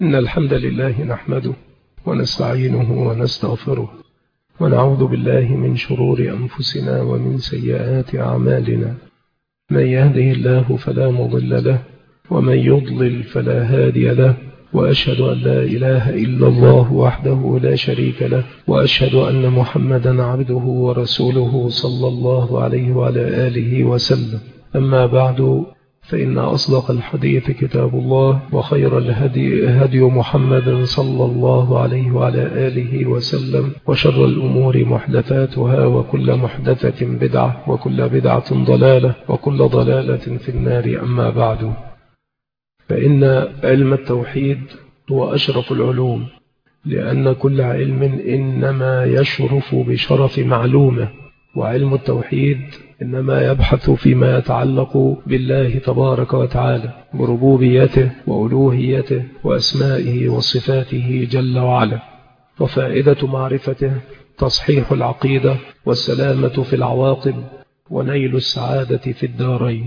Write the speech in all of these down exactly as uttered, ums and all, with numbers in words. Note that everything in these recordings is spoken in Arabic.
إن الحمد لله نحمده ونستعينه ونستغفره ونعوذ بالله من شرور أنفسنا ومن سيئات أعمالنا. من يهده الله فلا مضل له ومن يضلل فلا هادي له، وأشهد أن لا إله إلا الله وحده لا شريك له، وأشهد أن محمدا عبده ورسوله صلى الله عليه وعلى آله وسلم. أما بعد، فإن أصدق الحديث كتاب الله، وخير الهدي هدي محمد صلى الله عليه وعلى آله وسلم، وشر الأمور محدثاتها، وكل محدثة بدعة، وكل بدعة ضلالة، وكل ضلالة في النار. أما بعد، فإن علم التوحيد هو أشرف العلوم، لأن كل علم إنما يشرف بشرف معلومه، وعلم التوحيد إنما يبحث فيما يتعلق بالله تبارك وتعالى، بربوبيته وألوهيته وأسمائه وصفاته جل وعلا. وفائدة معرفته تصحيح العقيدة والسلامة في العواقب ونيل السعادة في الدارين.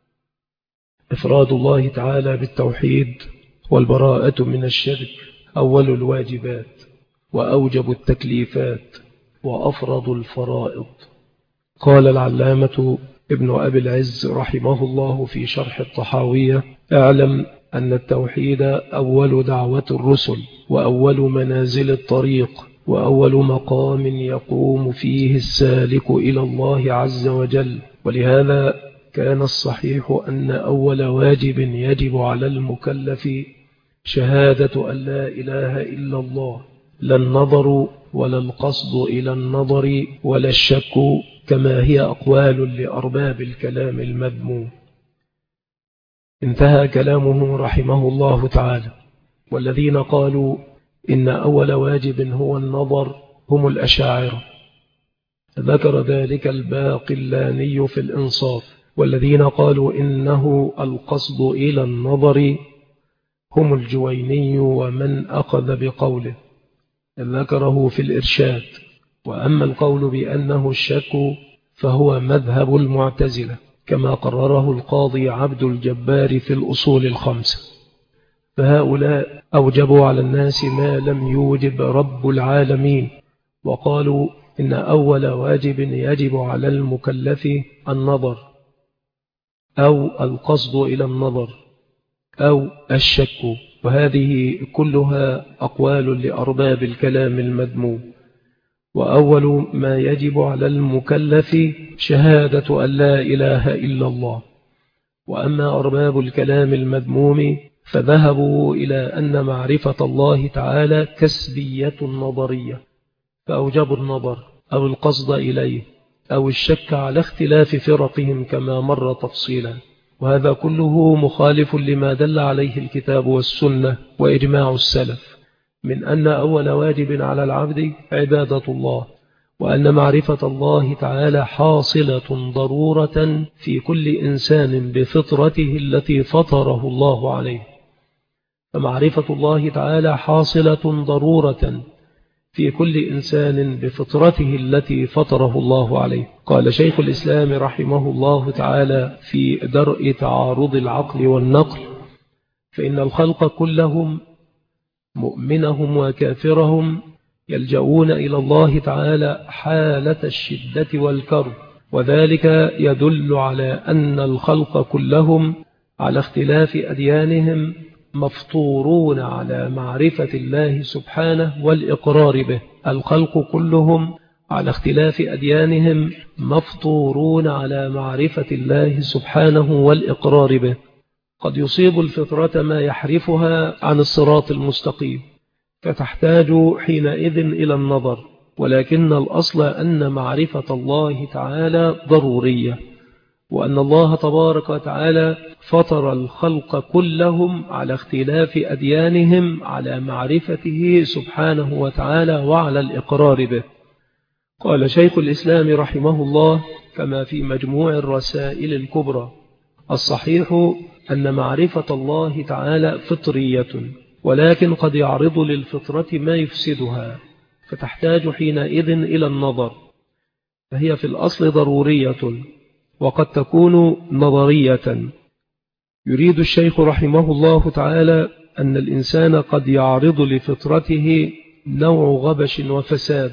إفراد الله تعالى بالتوحيد والبراءة من الشرك أول الواجبات وأوجب التكليفات وأفرض الفرائض. قال العلامة ابن أبي العز رحمه الله في شرح الطحاوية: اعلم أن التوحيد أول دعوة الرسل، وأول منازل الطريق، وأول مقام يقوم فيه السالك إلى الله عز وجل. ولهذا كان الصحيح أن أول واجب يجب على المكلف شهادة أن لا إله إلا الله، لا النظر ولا القصد إلى النظر ولا الشك، كما هي أقوال لأرباب الكلام المذموم. انتهى كلامه رحمه الله تعالى. والذين قالوا إن أول واجب هو النظر هم الأشاعرة، ذكر ذلك الباقلاني في الإنصاف. والذين قالوا إنه القصد إلى النظر هم الجويني ومن أخذ بقوله، ذكره في الإرشاد. وأما القول بأنه الشك فهو مذهب المعتزلة، كما قرره القاضي عبد الجبار في الأصول الخمسة. فهؤلاء أوجبوا على الناس ما لم يوجب رب العالمين، وقالوا إن أول واجب يجب على المكلف النظر أو القصد إلى النظر أو الشك. وهذه كلها أقوال لأرباب الكلام المذموم. وأول ما يجب على المكلف شهادة أن لا إله إلا الله. وأما أرباب الكلام المذموم فذهبوا إلى أن معرفة الله تعالى كسبية نظرية، فأوجبوا النظر أو القصد إليه أو الشك على اختلاف فرقهم كما مر تفصيلا. وهذا كله مخالف لما دل عليه الكتاب والسنة وإجماع السلف من أن أول واجب على العبد عبادة الله، وأن معرفة الله تعالى حاصلة ضرورة في كل إنسان بفطرته التي فطره الله عليه. فمعرفة الله تعالى حاصلة ضرورة في كل إنسان بفطرته التي فطره الله عليه. قال شيخ الإسلام رحمه الله تعالى في درء تعارض العقل والنقل: فإن الخلق كلهم مؤمنهم وكافرهم يلجؤون إلى الله تعالى حالة الشدة والكرب، وذلك يدل على أن الخلق كلهم على اختلاف أديانهم مفطورون على معرفة الله سبحانه والإقرار به. الخلق كلهم على اختلاف أديانهم مفطورون على معرفة الله سبحانه والإقرار به. قد يصيب الفطرة ما يحرفها عن الصراط المستقيم، فتحتاج حينئذ إلى النظر. ولكن الأصل أن معرفة الله تعالى ضرورية، وأن الله تبارك وتعالى فطر الخلق كلهم على اختلاف أديانهم على معرفته سبحانه وتعالى وعلى الإقرار به. قال شيخ الإسلام رحمه الله كما في مجموع الرسائل الكبرى: الصحيح أن معرفة الله تعالى فطرية، ولكن قد يعرض للفطرة ما يفسدها، فتحتاج حينئذ إلى النظر. فهي في الأصل ضرورية، وقد تكون نظرية. يريد الشيخ رحمه الله تعالى أن الإنسان قد يعرض لفطرته نوع غبش وفساد،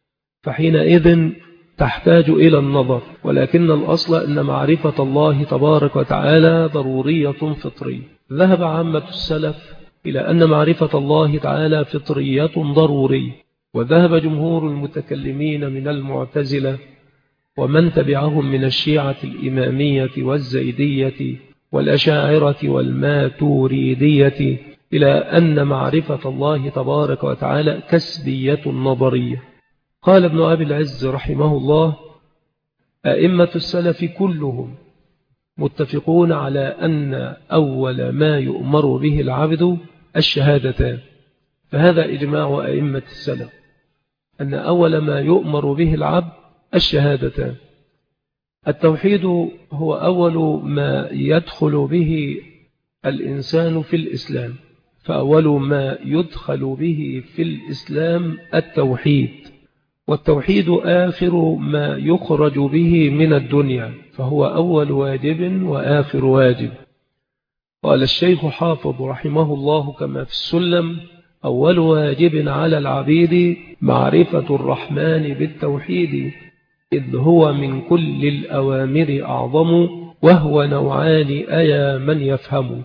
فحينئذ تحتاج إلى النظر، ولكن الأصل أن معرفة الله تبارك وتعالى ضرورية فطرية. ذهب عامة السلف إلى أن معرفة الله تعالى فطرية ضرورية، وذهب جمهور المتكلمين من المعتزلة ومن تبعهم من الشيعة الإمامية والزيدية والأشاعرة والماتوريدية إلى أن معرفة الله تبارك وتعالى كسبية نظرية. قال ابن أبي العز رحمه الله: أئمة السلف كلهم متفقون على أن أول ما يؤمر به العبد الشهادتان. فهذا إجماع أئمة السلف أن أول ما يؤمر به العبد الشهادتان. التوحيد هو أول ما يدخل به الإنسان في الإسلام، فأول ما يدخل به في الإسلام التوحيد، والتوحيد آخر ما يخرج به من الدنيا، فهو أول واجب وآخر واجب. قال الشيخ حافظ رحمه الله كما في السلم: أول واجب على العبيد معرفة الرحمن بالتوحيد، إذ هو من كل الأوامر أعظم، وهو نوعان أيا من يفهم.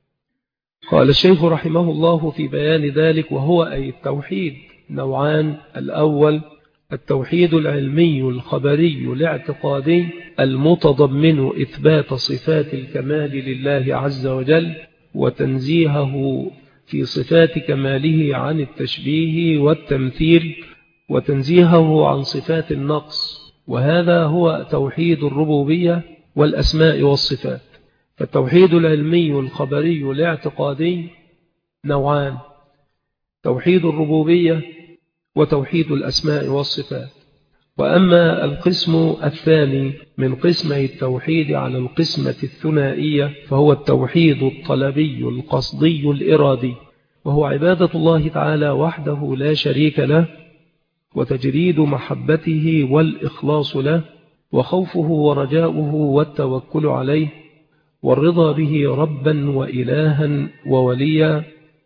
قال الشيخ رحمه الله في بيان ذلك: وهو أي التوحيد نوعان: الأول التوحيد العلمي الخبري الاعتقادي المتضمن إثبات صفات الكمال لله عز وجل وتنزيهه في صفات كماله عن التشبيه والتمثيل، وتنزيهه عن صفات النقص، وهذا هو توحيد الربوبية والأسماء والصفات. فالتوحيد العلمي الخبري الاعتقادي نوعان: توحيد الربوبية وتوحيد الأسماء والصفات. وأما القسم الثاني من قسمي التوحيد على القسمة الثنائية فهو التوحيد الطلبي القصدي الإرادي، وهو عبادة الله تعالى وحده لا شريك له، وتجريد محبته والإخلاص له، وخوفه ورجاؤه والتوكل عليه، والرضا به ربا وإلها ووليا،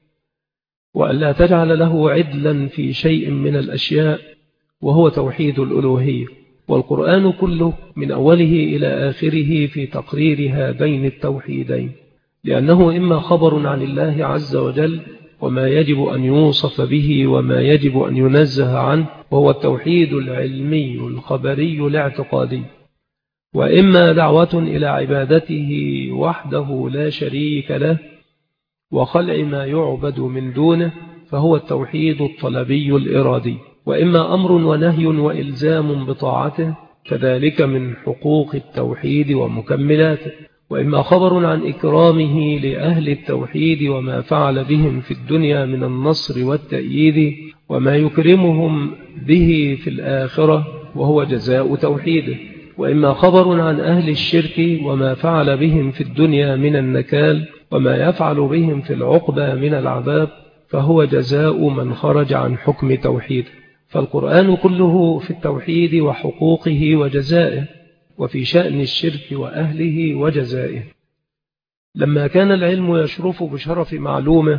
وألا تجعل له عدلا في شيء من الأشياء، وهو توحيد الألوهية. والقرآن كله من أوله إلى آخره في تقرير هذين التوحيدين، لأنه إما خبر عن الله عز وجل وما يجب أن يوصف به وما يجب أن ينزه عنه، وهو التوحيد العلمي الخبري الاعتقادي، وإما دعوة إلى عبادته وحده لا شريك له وخلع ما يعبد من دونه، فهو التوحيد الطلبي الإرادي. وإما أمر ونهي وإلزام بطاعته، فذلك من حقوق التوحيد ومكملاته. وإما خبر عن إكرامه لأهل التوحيد وما فعل بهم في الدنيا من النصر والتأييد، وما يكرمهم به في الآخرة، وهو جزاء توحيده. وإما خبر عن أهل الشرك وما فعل بهم في الدنيا من النكال، وما يفعل بهم في العقبى من العذاب، فهو جزاء من خرج عن حكم توحيده. فالقرآن كله في التوحيد وحقوقه وجزائه، وفي شأن الشرك وأهله وجزائه. لما كان العلم يشرف بشرف معلومه،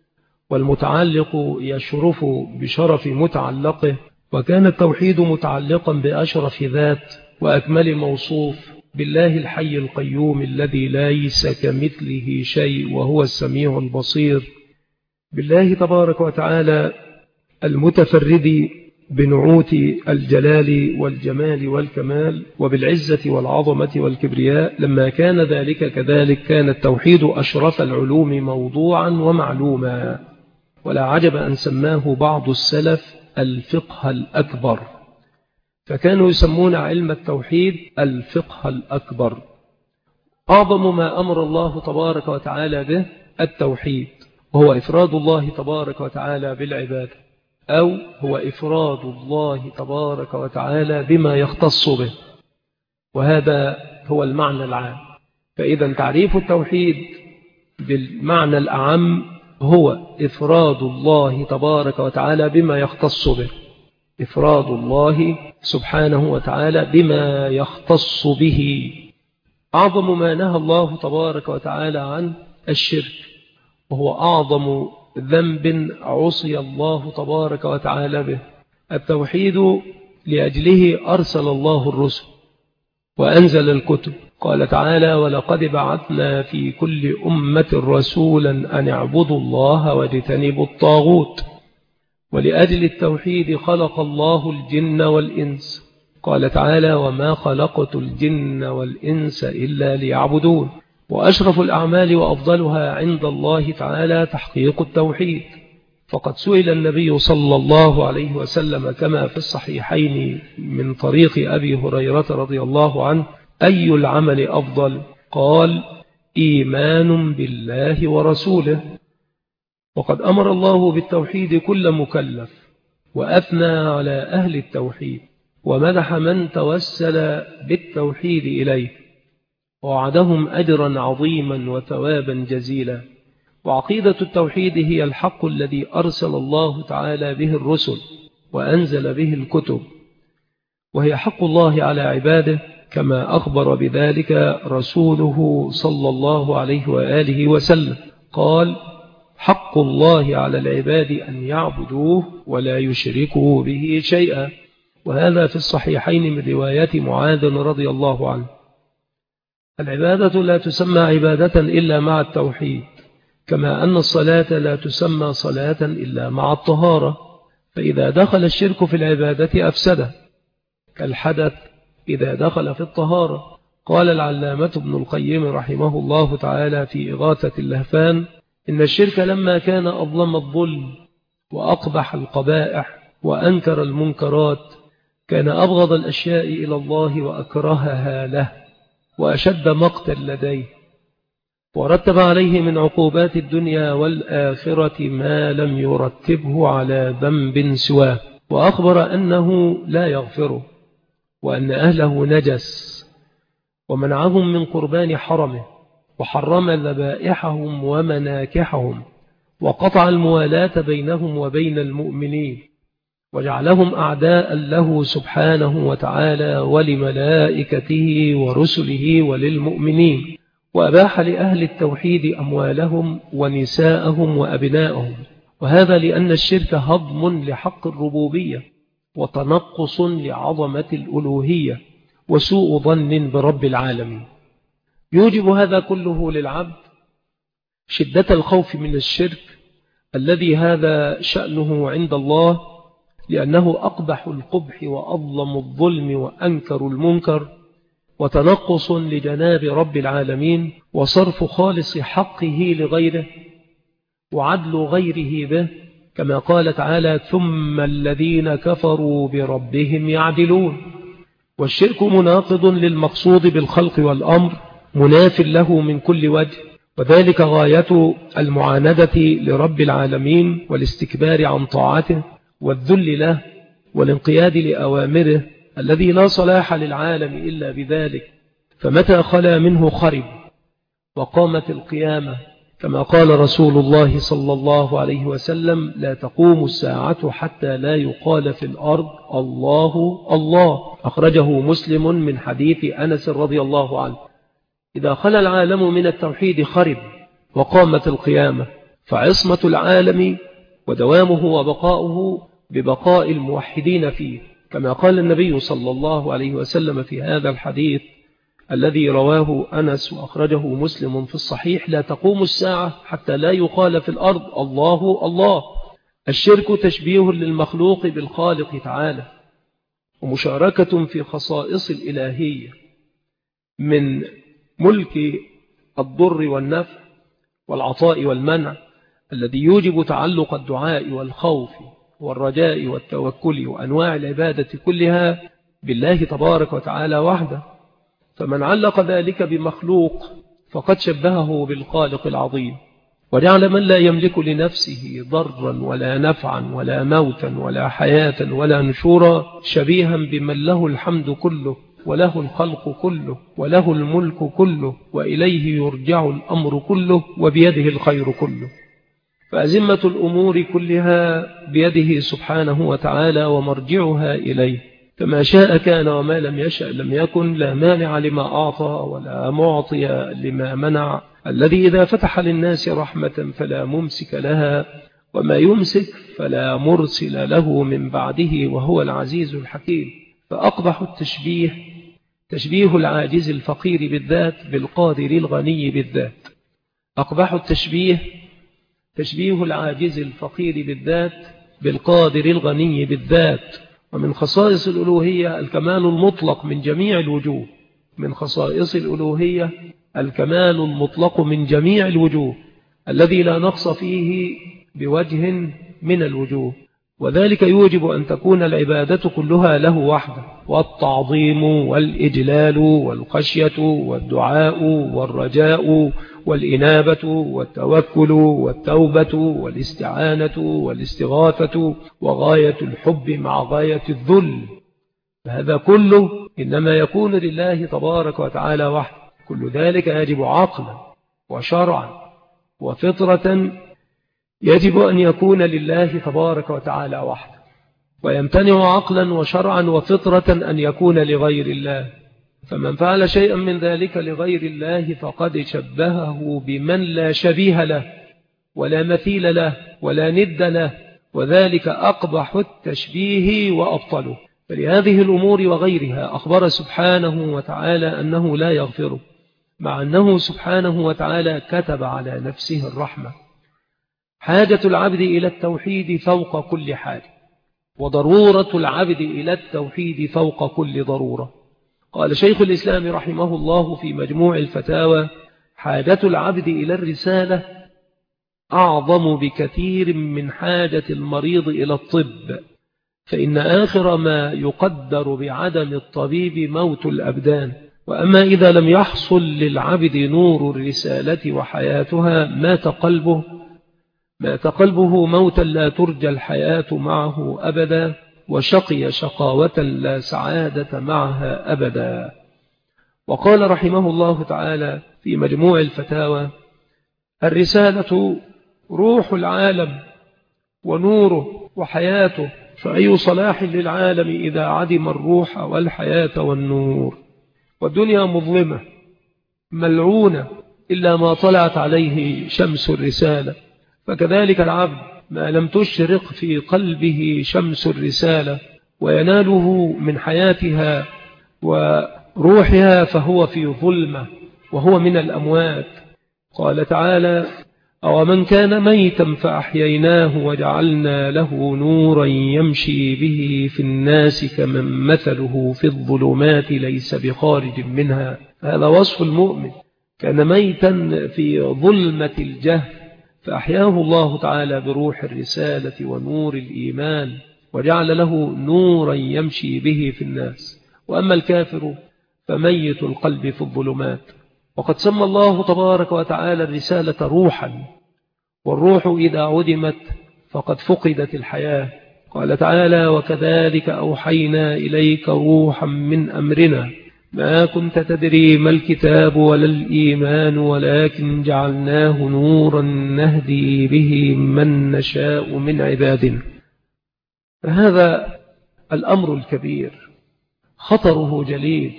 والمتعلق يشرف بشرف متعلقه، وكان التوحيد متعلقا بأشرف ذات وأكمل موصوف بالله الحي القيوم الذي ليس كمثله شيء وهو السميع البصير، بالله تبارك وتعالى المتفرد بنعوت الجلال والجمال والكمال وبالعزة والعظمة والكبرياء. لما كان ذلك كذلك كان التوحيد أشرف العلوم موضوعا ومعلوما، ولا عجب أن سماه بعض السلف الفقه الأكبر، فكانوا يسمون علم التوحيد الفقه الأكبر. أعظم ما أمر الله تبارك وتعالى به التوحيد، وهو إفراد الله تبارك وتعالى بالعبادة، أو هو إفراد الله تبارك وتعالى بما يختص به، وهذا هو المعنى العام. فإذا تعريف التوحيد بالمعنى الأعم هو إفراد الله تبارك وتعالى بما يختص به، إفراد الله سبحانه وتعالى بما يختص به. أعظم ما نهى الله تبارك وتعالى عن الشرك، وهو أعظم ذنب عصي الله تبارك وتعالى به. التوحيد لأجله أرسل الله الرسل وأنزل الكتب. قال تعالى: ولقد بعثنا في كل أمة رسولا أن اعبدوا الله واجتنبوا الطاغوت. ولأجل التوحيد خلق الله الجن والإنس. قال تعالى: وما خلقت الجن والإنس إلا ليعبدون. وأشرف الأعمال وأفضلها عند الله تعالى تحقيق التوحيد، فقد سئل النبي صلى الله عليه وسلم كما في الصحيحين من طريق أبي هريرة رضي الله عنه: أي العمل أفضل؟ قال: إيمان بالله ورسوله. وقد أمر الله بالتوحيد كل مكلف، وأثنى على أهل التوحيد، ومدح من توسل بالتوحيد إليه، ووعدهم أجرا عظيما وثوابا جزيلا. وعقيدة التوحيد هي الحق الذي أرسل الله تعالى به الرسل وأنزل به الكتب، وهي حق الله على عباده كما أخبر بذلك رسوله صلى الله عليه وآله وسلم. قال: حق الله على العباد أن يعبدوه ولا يشركوا به شيئا. وهذا في الصحيحين من رواية معاذ رضي الله عنه. العبادة لا تسمى عبادة إلا مع التوحيد، كما أن الصلاة لا تسمى صلاة إلا مع الطهارة، فإذا دخل الشرك في العبادة أفسده، كالحدث إذا دخل في الطهارة. قال العلامة ابن القيم رحمه الله تعالى في إغاثة اللهفان: إن الشرك لما كان أظلم الظلم وأقبح القبائح وأنكر المنكرات، كان أبغض الأشياء إلى الله وأكرهها له وأشد مقتا لديه، ورتب عليه من عقوبات الدنيا والآخرة ما لم يرتبه على ذنب سواه، وأخبر أنه لا يغفره، وأن أهله نجس، ومنعهم من قربان حرمه، وحرم ذبائحهم ومناكحهم، وقطع الموالاة بينهم وبين المؤمنين، وجعلهم أعداء له سبحانه وتعالى ولملائكته ورسله وللمؤمنين. وأباح لأهل التوحيد أموالهم ونساءهم وأبنائهم، وهذا لأن الشرك هضم لحق الربوبية، وتنقص لعظمة الألوهية، وسوء ظن برب العالمين. يوجب هذا كله للعبد شدة الخوف من الشرك الذي هذا شأنه عند الله، لأنه أقبح القبح وأظلم الظلم وأنكر المنكر، وتنقص لجناب رب العالمين، وصرف خالص حقه لغيره، وعدل غيره به، كما قال تعالى: ثم الذين كفروا بربهم يعدلون. والشرك مناقض للمقصود بالخلق والأمر، مناف له من كل وجه، وذلك غاية المعاندة لرب العالمين والاستكبار عن طاعته والذل له والانقياد لأوامره الذي لا صلاح للعالم إلا بذلك. فمتى خلا منه خرب وقامت القيامة، كما قال رسول الله صلى الله عليه وسلم: لا تقوم الساعة حتى لا يقال في الأرض الله الله. أخرجه مسلم من حديث أنس رضي الله عنه. إذا خلا العالم من التوحيد خرب وقامت القيامة، فعصمة العالم ودوامه وبقاؤه ببقاء الموحدين فيه، كما قال النبي صلى الله عليه وسلم في هذا الحديث الذي رواه أنس وأخرجه مسلم في الصحيح: لا تقوم الساعة حتى لا يقال في الأرض الله الله. الشرك تشبيه للمخلوق بالخالق تعالى، ومشاركة في خصائص الإلهية من ملك الضر والنفع والعطاء والمنع، الذي يوجب تعلق الدعاء والخوف والرجاء والتوكل وأنواع العبادة كلها بالله تبارك وتعالى وحده. فمن علق ذلك بمخلوق فقد شبهه بالخالق العظيم، وجعل من لا يملك لنفسه ضرا ولا نفعا ولا موتا ولا حياة ولا نشورا شبيها بمن له الحمد كله وله الخلق كله وله الملك كله وإليه يرجع الأمر كله وبيده الخير كله. فأزمة الأمور كلها بيده سبحانه وتعالى ومرجعها إليه، فما شاء كان وما لم يشأ لم يكن، لا مانع لما أعطى ولا معطي لما منع، الذي إذا فتح للناس رحمة فلا ممسك لها، وما يمسك فلا مرسل له من بعده، وهو العزيز الحكيم. فأقبح التشبيه تشبيه العاجز الفقير بالذات بالقادر الغني بالذات. أقبح التشبيه تشبيه العاجز الفقير بالذات بالقادر الغني بالذات. ومن خصائص الألوهية الكمال المطلق من جميع الوجوه، من خصائص الألوهية الكمال المطلق من جميع الوجوه الذي لا نقص فيه بوجه من الوجوه، وذلك يوجب أن تكون العبادة كلها له وحده، والتعظيم والإجلال والخشية والدعاء والرجاء والإنابة والتوكل والتوبة والاستعانة والاستغاثة وغاية الحب مع غاية الذل. فهذا كله إنما يكون لله تبارك وتعالى وحده. كل ذلك يجب عقلا وشرعا وفطرة، يجب أن يكون لله تبارك وتعالى وحده، ويمتنع عقلا وشرعا وفطرة أن يكون لغير الله. فمن فعل شيئا من ذلك لغير الله فقد شبهه بمن لا شبيه له ولا مثيل له ولا ند له، وذلك أقبح التشبيه وأبطله. فلهذه الأمور وغيرها أخبر سبحانه وتعالى أنه لا يغفره، مع أنه سبحانه وتعالى كتب على نفسه الرحمة. حاجة العبد إلى التوحيد فوق كل حال، وضرورة العبد إلى التوحيد فوق كل ضرورة. قال شيخ الإسلام رحمه الله في مجموع الفتاوى: حاجة العبد إلى الرسالة أعظم بكثير من حاجة المريض إلى الطب، فإن آخر ما يقدر بعدم الطبيب موت الأبدان. وأما إذا لم يحصل للعبد نور الرسالة وحياتها مات قلبه مات قلبه موتا لا ترجى الحياة معه أبدا، وشقي شقاوة لا سعادة معها أبدا. وقال رحمه الله تعالى في مجموع الفتاوى: الرسالة روح العالم ونوره وحياته، فأي صلاح للعالم إذا عدم الروح والحياة والنور. والدنيا مظلمة ملعونة إلا ما طلعت عليه شمس الرسالة، فكذلك العبد ما لم تشرق في قلبه شمس الرسالة ويناله من حياتها وروحها فهو في ظلمة وهو من الأموات. قال تعالى: أو من كان ميتا فأحييناه وجعلنا له نورا يمشي به في الناس كمن مثله في الظلمات ليس بخارج منها. هذا وصف المؤمن، كان ميتا في ظلمة الجهل فأحياه الله تعالى بروح الرسالة ونور الإيمان وجعل له نورا يمشي به في الناس. وأما الكافر فميت القلب في الظلمات. وقد سمى الله تبارك وتعالى الرسالة روحا، والروح إذا عدمت فقد فقدت الحياة. قال تعالى: وكذلك أوحينا إليك روحا من أمرنا ما كنت تدري ما الكتاب ولا الإيمان ولكن جعلناه نورا نهدي به من نشاء من عبادنا. فهذا الأمر الكبير خطره جليل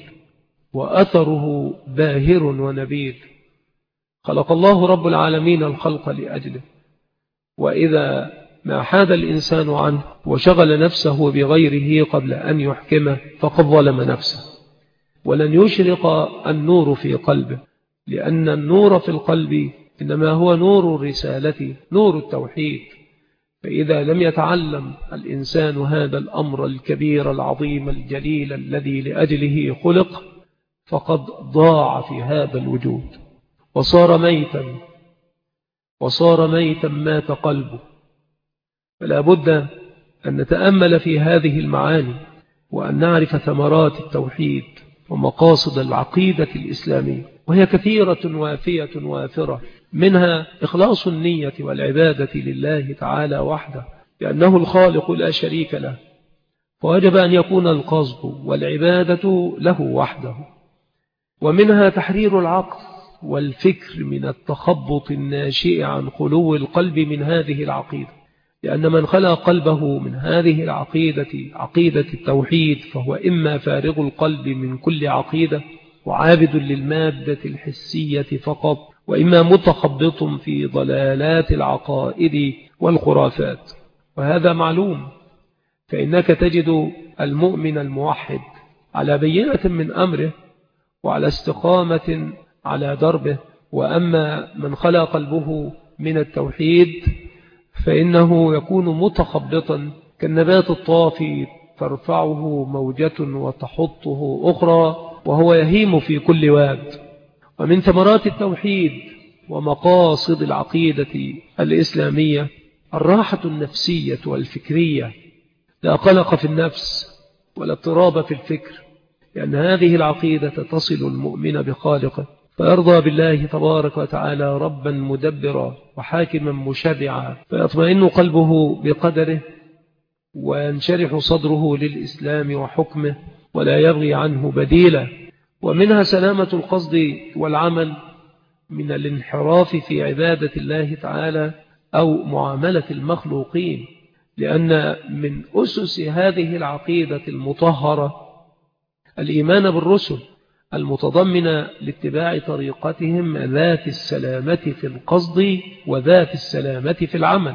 وأثره باهر ونبيل. خلق الله رب العالمين الخلق لأجله، وإذا ما حاد الإنسان عنه وشغل نفسه بغيره قبل أن يحكمه فقد ظلم نفسه. ولن يشرق النور في قلبه، لأن النور في القلب إنما هو نور الرسالة، نور التوحيد. فإذا لم يتعلم الإنسان هذا الأمر الكبير العظيم الجليل الذي لأجله خلق فقد ضاع في هذا الوجود وصار ميتا وصار ميتا مات قلبه. فلا بد أن نتأمل في هذه المعاني وأن نعرف ثمرات التوحيد ومقاصد العقيدة الإسلامية، وهي كثيرة وافية وافرة. منها إخلاص النية والعبادة لله تعالى وحده، لأنه الخالق لا شريك له، فوجب أن يكون القصد والعبادة له وحده. ومنها تحرير العقل والفكر من التخبط الناشئ عن خلو القلب من هذه العقيدة، لأن من خلى قلبه من هذه العقيدة عقيدة التوحيد فهو إما فارغ القلب من كل عقيدة وعابد للمادة الحسية فقط، وإما متخبط في ضلالات العقائد والخرافات. وهذا معلوم، فإنك تجد المؤمن الموحد على بينة من أمره وعلى استقامة على دربه. وأما من خلى قلبه من التوحيد فإنه يكون متخبطا كالنبات الطافي ترفعه موجة وتحطه أخرى وهو يهيم في كل واد. ومن ثمرات التوحيد ومقاصد العقيدة الإسلامية الراحة النفسية والفكرية، لا قلق في النفس ولا اضطراب في الفكر، لأن هذه العقيدة تصل المؤمن بخالقه فيرضى بالله تبارك وتعالى ربا مدبرا وحاكما مشرعا، فيطمئن قلبه بقدره وينشرح صدره للإسلام وحكمه ولا يبغي عنه بديلا. ومنها سلامة القصد والعمل من الانحراف في عبادة الله تعالى أو معاملة المخلوقين، لأن من أسس هذه العقيدة المطهرة الإيمان بالرسل المتضمنة لاتباع طريقتهم ذات السلامة في القصد وذات السلامة في العمل.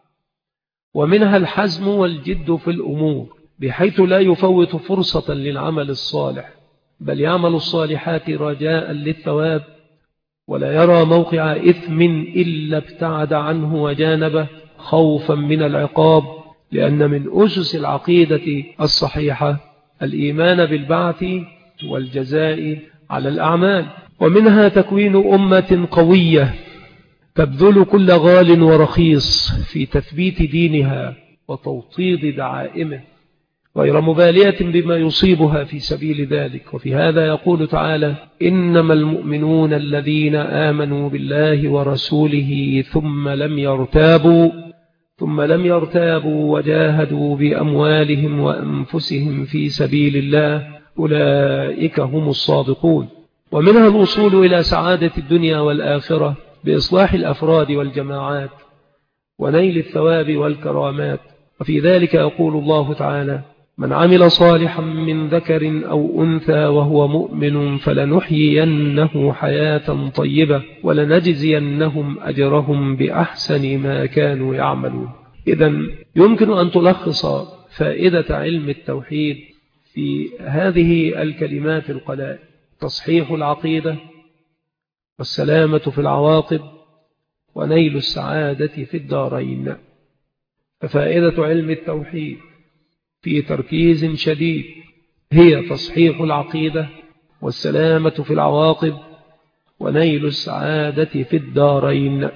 ومنها الحزم والجد في الأمور بحيث لا يفوت فرصة للعمل الصالح، بل يعمل الصالحات رجاء للثواب ولا يرى موقع إثم إلا ابتعد عنه وجانبه خوفا من العقاب، لأن من أسس العقيدة الصحيحة الإيمان بالبعث والجزاء على الأعمال. ومنها تكوين أمة قوية تبذل كل غال ورخيص في تثبيت دينها وتوطيد دعائمه غير مبالية بما يصيبها في سبيل ذلك. وفي هذا يقول تعالى: إنما المؤمنون الذين آمنوا بالله ورسوله ثم لم يرتابوا ثم لم يرتابوا وجاهدوا بأموالهم وأنفسهم في سبيل الله أولئك هم الصادقون. ومنها الوصول إلى سعادة الدنيا والآخرة بإصلاح الأفراد والجماعات ونيل الثواب والكرامات. وفي ذلك يقول الله تعالى: من عمل صالحا من ذكر أو أنثى وهو مؤمن فلنحيينه حياة طيبة ولنجزينهم أجرهم بأحسن ما كانوا يعملون. إذن يمكن أن تلخص فائدة علم التوحيد في هذه الكلمات القلائل: تصحيح العقيدة والسلامة في العواقب ونيل السعادة في الدارين. ففائدة علم التوحيد في تركيز شديد هي تصحيح العقيدة والسلامة في العواقب ونيل السعادة في الدارين.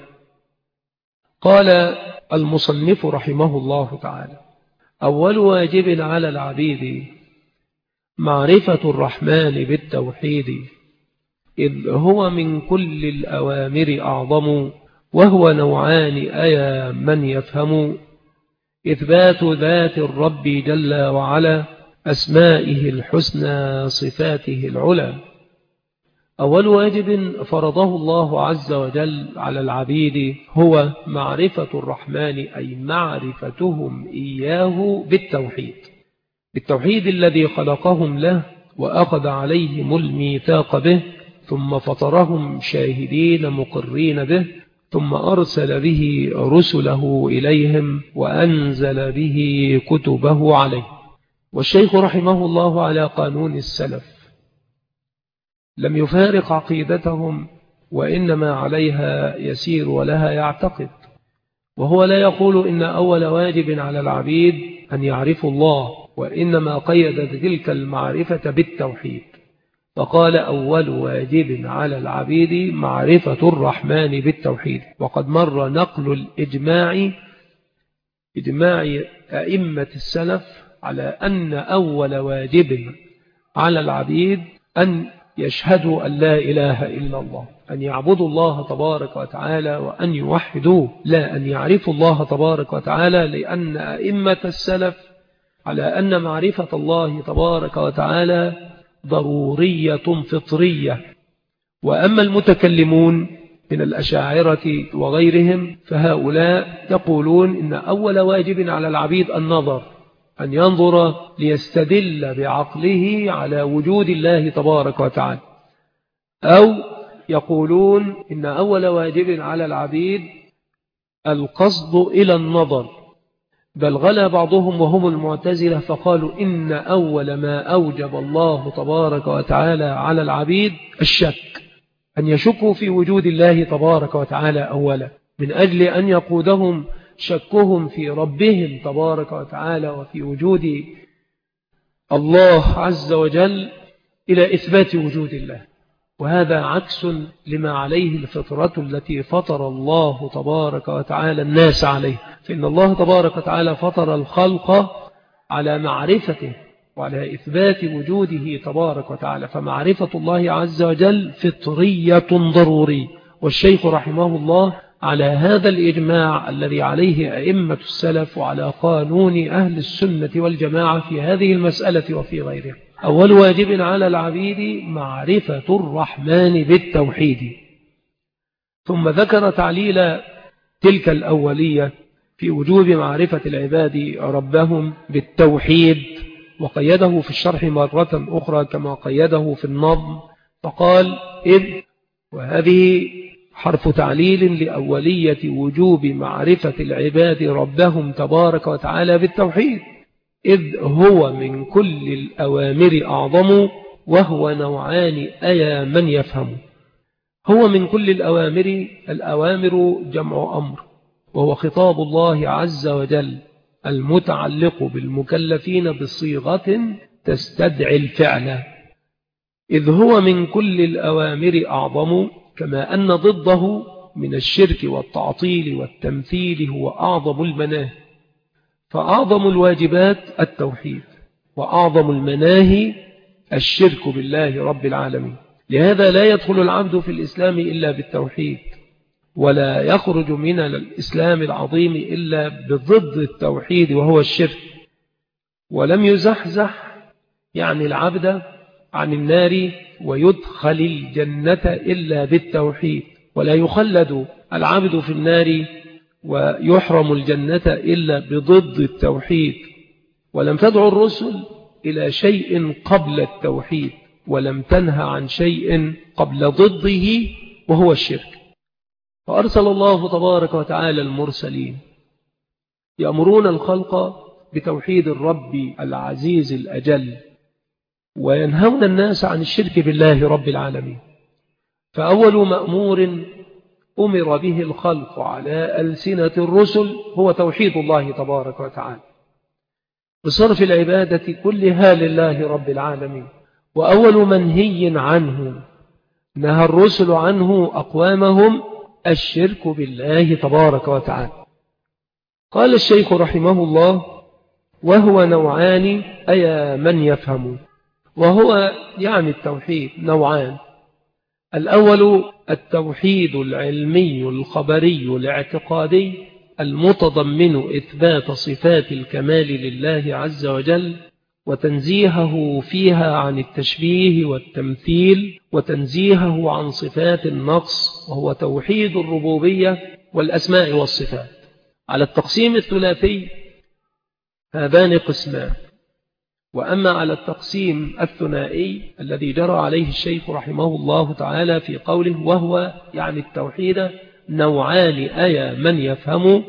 قال المصنف رحمه الله تعالى: أول واجب على العبيد معرفة الرحمن بالتوحيد، إذ هو من كل الأوامر أعظم، وهو نوعان أيا من يفهم: إثبات ذات الرب جل وعلا، أسمائه الحسنى صفاته العلى. أول واجب فرضه الله عز وجل على العبيد هو معرفة الرحمن، أي معرفتهم إياه بالتوحيد، بالتوحيد الذي خلقهم له وأخذ عليهم الميثاق به، ثم فطرهم شاهدين مقرين به، ثم أرسل به رسله إليهم وأنزل به كتبه عليه. والشيخ رحمه الله على قانون السلف لم يفارق عقيدتهم، وإنما عليها يسير ولها يعتقد، وهو لا يقول إن أول واجب على العبيد أن يعرفوا الله، وإنما قيد تلك المعرفة بالتوحيد، فقال: أول واجب على العبيد معرفة الرحمن بالتوحيد. وقد مر نقل الإجماع إجماع أئمة السلف على أن أول واجب على العبيد أن يشهدوا أن لا إله إلا الله، أن يعبدوا الله تبارك وتعالى وأن يوحدوه، لا أن يعرفوا الله تبارك وتعالى، لأن أئمة السلف على أن معرفة الله تبارك وتعالى ضرورية فطرية. وأما المتكلمون من الأشاعرة وغيرهم، فهؤلاء يقولون إن أول واجب على العبيد النظر، أن ينظر ليستدل بعقله على وجود الله تبارك وتعالى. أو يقولون إن أول واجب على العبيد القصد إلى النظر، بل غلا بعضهم وهم المعتزلة فقالوا إن أول ما أوجب الله تبارك وتعالى على العبيد الشك، أن يشكوا في وجود الله تبارك وتعالى أولا، من أجل أن يقودهم شكهم في ربهم تبارك وتعالى وفي وجود الله عز وجل إلى إثبات وجود الله. وهذا عكس لما عليه الفطرة التي فطر الله تبارك وتعالى الناس عليه، فإن الله تبارك وتعالى فطر الخلق على معرفته وعلى إثبات وجوده تبارك وتعالى، فمعرفة الله عز وجل فطرية ضرورية. والشيخ رحمه الله على هذا الإجماع الذي عليه أئمة السلف وعلى قانون أهل السنة والجماعة في هذه المسألة وفي غيرها. أول واجب على العبيد معرفة الرحمن بالتوحيد. ثم ذكر تعليل تلك الأولية في وجوب معرفة العباد ربهم بالتوحيد، وقيده في الشرح مرة أخرى كما قيده في النظم، فقال إذ، وهذه حرف تعليل لأولية وجوب معرفة العباد ربهم تبارك وتعالى بالتوحيد، إذ هو من كل الأوامر أعظم وهو نوعان أيا من يفهم. هو من كل الأوامر، الأوامر جمع أمر، وهو خطاب الله عز وجل المتعلق بالمكلفين بصيغة تستدعي الفعل. إذ هو من كل الأوامر أعظم، كما أن ضده من الشرك والتعطيل والتمثيل هو أعظم المناهي، فأعظم الواجبات التوحيد، وأعظم المناهي الشرك بالله رب العالمين. لهذا لا يدخل العبد في الإسلام إلا بالتوحيد، ولا يخرج من الإسلام العظيم إلا بضد التوحيد وهو الشرك. ولم يزحزح يعني العبد عن النار ويدخل الجنة إلا بالتوحيد، ولا يخلد العبد في النار ويحرم الجنة إلا بضد التوحيد. ولم تدعو الرسل إلى شيء قبل التوحيد، ولم تنهى عن شيء قبل ضده وهو الشرك. فأرسل الله تبارك وتعالى المرسلين يأمرون الخلق بتوحيد الرب العزيز الأجل، وينهون الناس عن الشرك بالله رب العالمين. فأول مأمور أمر به الخلق على ألسنة الرسل هو توحيد الله تبارك وتعالى بصرف العبادة كلها لله رب العالمين. وأول منهي عنه نهى الرسل عنه أقوامهم الشرك بالله تبارك وتعالى. قال الشيخ رحمه الله وهو نوعان أيا من يفهم. وهو يعني التوحيد نوعان: الأول التوحيد العلمي الخبري الاعتقادي المتضمن إثبات صفات الكمال لله عز وجل وتنزيهه فيها عن التشبيه والتمثيل، وتنزيهه عن صفات النقص، وهو توحيد الربوبية والأسماء والصفات. على التقسيم الثلاثي هذان قسمان. وأما على التقسيم الثنائي الذي جرى عليه الشيخ رحمه الله تعالى في قوله وهو يعني التوحيد نوعان أيا من يفهم،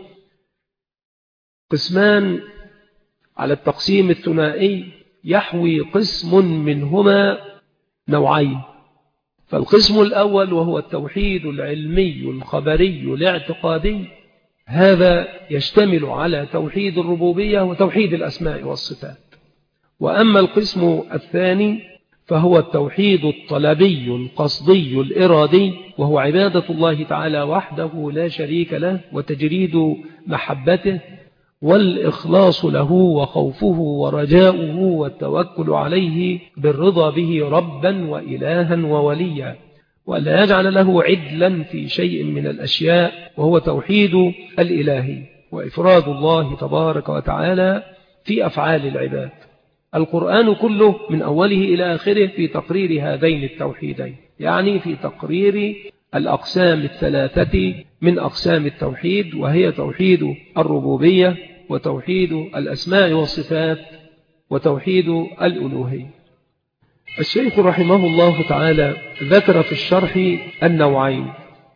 قسمان. على التقسيم الثنائي يحوي قسم منهما نوعين. فالقسم الأول وهو التوحيد العلمي الخبري الاعتقادي، هذا يشتمل على توحيد الربوبية وتوحيد الأسماء والصفات. وأما القسم الثاني فهو التوحيد الطلبي القصدي الإرادي، وهو عبادة الله تعالى وحده لا شريك له وتجريد محبته والإخلاص له وخوفه ورجاؤه والتوكل عليه بالرضا به ربا وإلها ووليا، ولا يجعل له عدلا في شيء من الأشياء، وهو توحيد الإلهي وإفراد الله تبارك وتعالى في أفعال العباد. القرآن كله من أوله إلى آخره في تقرير هذين التوحيدين، يعني في تقرير الأقسام الثلاثة من أقسام التوحيد، وهي توحيد الربوبية وتوحيد الأسماء والصفات وتوحيد الألوهية. الشيخ رحمه الله تعالى ذكر في الشرح النوعين،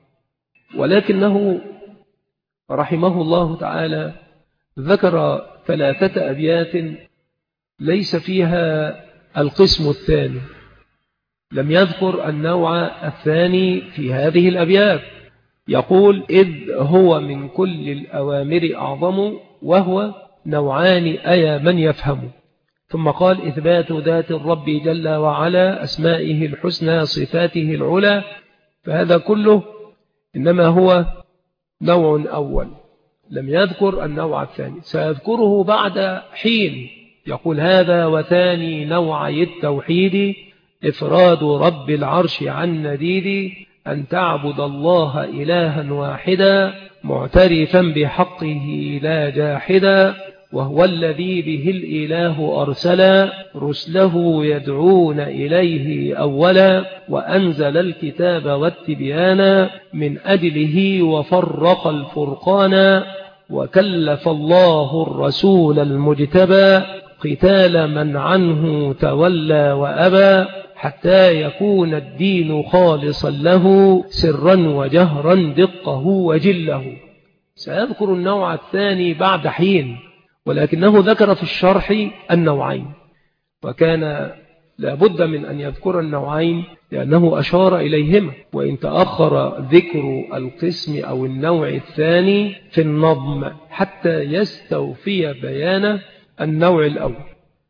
ولكنه رحمه الله تعالى ذكر ثلاثة أبيات ليس فيها القسم الثاني، لم يذكر النوع الثاني في هذه الأبيات. يقول: إذ هو من كل الأوامر أعظم وهو نوعان أيا من يفهم. ثم قال: إثبات ذات الرب جل وعلا، أسمائه الحسنى، صفاته العلى. فهذا كله إنما هو نوع أول، لم يذكر النوع الثاني، سيذكره بعد حين. يقول: هذا وثاني نوعي التوحيد، إفراد رب العرش عن نديد، أن تعبد الله إلها واحدا، معترفا بحقه لا جاحدا، وهو الذي به الإله أرسلا، رسله يدعون إليه أولا، وأنزل الكتاب والتبيان، من أجله وفرق الفرقان، وكلف الله الرسول المجتبى، قتال من عنه تولى وأبى، حتى يكون الدين خالصا له، سرا وجهرا دقه وجله. سيذكر النوع الثاني بعد حين، ولكنه ذكر في الشرح النوعين، وكان لابد من أن يذكر النوعين لأنه أشار إليهما، وإن تأخر ذكر القسم أو النوع الثاني في النظم حتى يستوفي بيان النوع الأول.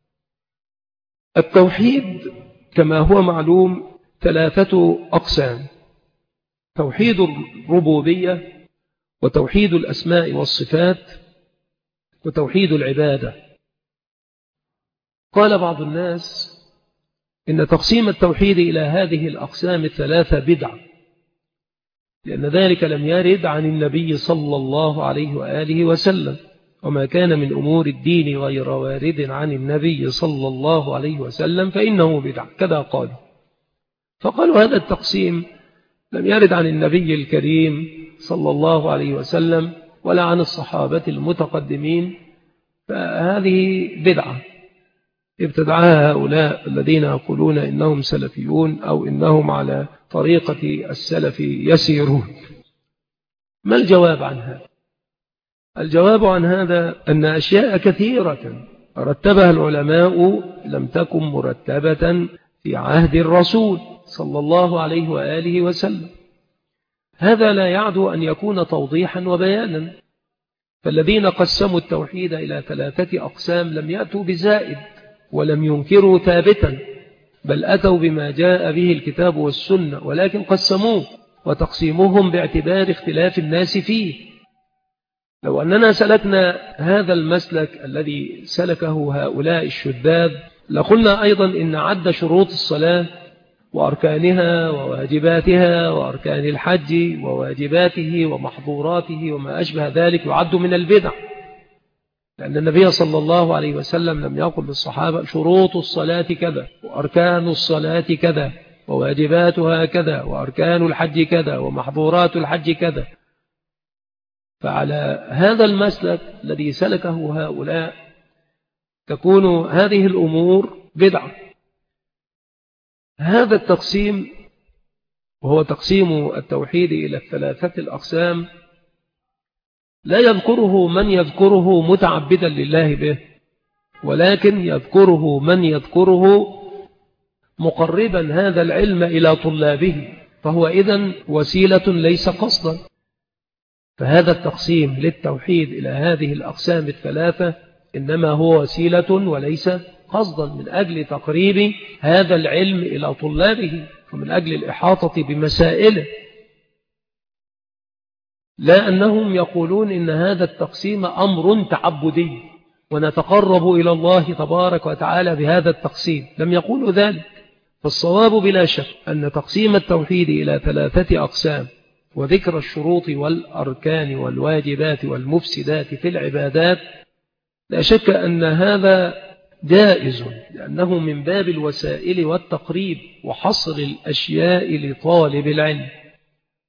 التوحيد كما هو معلوم ثلاثة أقسام: توحيد الربوبية، وتوحيد الأسماء والصفات، وتوحيد العبادة. قال بعض الناس إن تقسيم التوحيد إلى هذه الأقسام الثلاثة بدعة، لأن ذلك لم يرد عن النبي صلى الله عليه وآله وسلم، وما كان من أمور الدين غير وارد عن النبي صلى الله عليه وسلم فإنه بدعة، كذا قالوا. فقالوا هذا التقسيم لم يرد عن النبي الكريم صلى الله عليه وسلم ولا عن الصحابة المتقدمين، فهذه بدعة ابتدعها هؤلاء الذين يقولون إنهم سلفيون أو إنهم على طريقة السلف يسيرون. ما الجواب عن هذا؟ الجواب عن هذا أن أشياء كثيرة رتبها العلماء لم تكن مرتبة في عهد الرسول صلى الله عليه وآله وسلم. هذا لا يعدو أن يكون توضيحا وبيانا. فالذين قسموا التوحيد إلى ثلاثة أقسام لم يأتوا بزائد ولم ينكروا ثابتا، بل أتوا بما جاء به الكتاب والسنة، ولكن قسموه، وتقسيمهم باعتبار اختلاف الناس فيه. لو أننا سلكنا هذا المسلك الذي سلكه هؤلاء الشداد لقلنا أيضا إن عد شروط الصلاة وأركانها وواجباتها وأركان الحج وواجباته ومحظوراته وما أشبه ذلك يعد من البدع، لأن النبي صلى الله عليه وسلم لم يقل للصحابة شروط الصلاة كذا وأركان الصلاة كذا وواجباتها كذا وأركان الحج كذا ومحظورات الحج كذا. فعلى هذا المسلك الذي سلكه هؤلاء تكون هذه الأمور بدعة. هذا التقسيم وهو تقسيم التوحيد إلى الثلاثة الأقسام لا يذكره من يذكره متعبدا لله به، ولكن يذكره من يذكره مقربا هذا العلم إلى طلابه، فهو إذن وسيلة ليس قصدا. فهذا التقسيم للتوحيد إلى هذه الأقسام الثلاثة إنما هو وسيلة وليس قصدا، من أجل تقريب هذا العلم إلى طلابه ومن أجل الإحاطة بمسائله، لا أنهم يقولون إن هذا التقسيم أمر تعبدي ونتقرب إلى الله تبارك وتعالى بهذا التقسيم، لم يقولوا ذلك. فالصواب بلا شك أن تقسيم التوحيد إلى ثلاثة أقسام وذكر الشروط والأركان والواجبات والمفسدات في العبادات لا شك أن هذا جائز، لأنه من باب الوسائل والتقريب وحصر الأشياء لطالب العلم.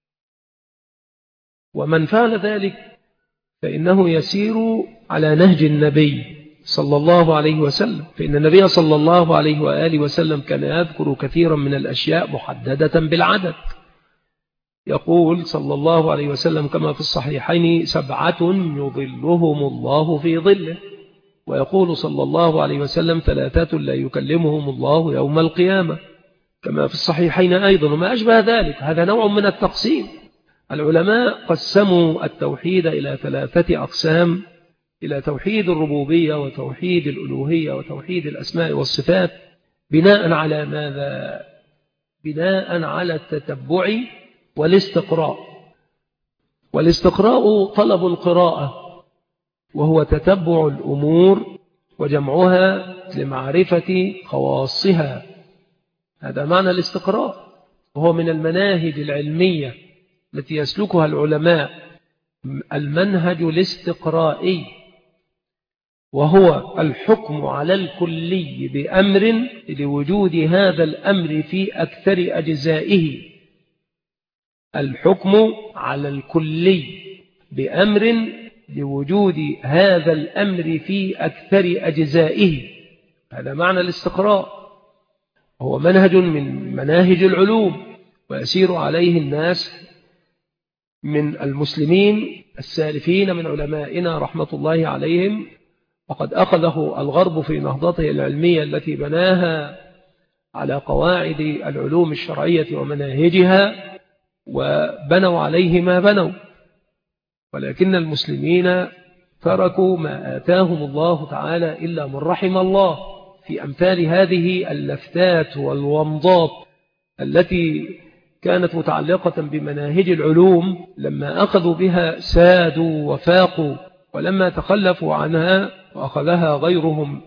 ومن فعل ذلك فإنه يسير على نهج النبي صلى الله عليه وسلم، فإن النبي صلى الله عليه وآله وسلم كان يذكر كثيرا من الأشياء محددة بالعدد. يقول صلى الله عليه وسلم كما في الصحيحين: سبعة يظلهم الله في ظله. ويقول صلى الله عليه وسلم: ثلاثة لا يكلمهم الله يوم القيامة، كما في الصحيحين أيضا، وما أشبه ذلك. هذا نوع من التقسيم. العلماء قسموا التوحيد إلى ثلاثة أقسام: إلى توحيد الربوبية وتوحيد الألوهية وتوحيد الأسماء والصفات، بناء على ماذا؟ بناء على التتبع والاستقراء. والاستقراء طلب القراءة، وهو تتبع الأمور وجمعها لمعرفة خواصها. هذا معنى الاستقراء، وهو من المناهج العلمية التي يسلكها العلماء، المنهج الاستقرائي، وهو الحكم على الكلي بأمر لوجود هذا الأمر في أكثر أجزائه. الحكم على الكلي بأمر لوجود هذا الأمر في أكثر أجزائه. هذا معنى الاستقراء، هو منهج من مناهج العلوم، ويسير عليه الناس من المسلمين السالفين من علمائنا رحمة الله عليهم. وقد أخذه الغرب في نهضته العلمية التي بناها على قواعد العلوم الشرعية ومناهجها، وبنوا عليه ما بنوا، ولكن المسلمين تركوا ما آتاهم الله تعالى إلا من رحم الله في أمثال هذه اللفتات والومضات التي كانت متعلقة بمناهج العلوم. لما أخذوا بها سادوا وفاقوا، ولما تخلفوا عنها وأخذها غيرهم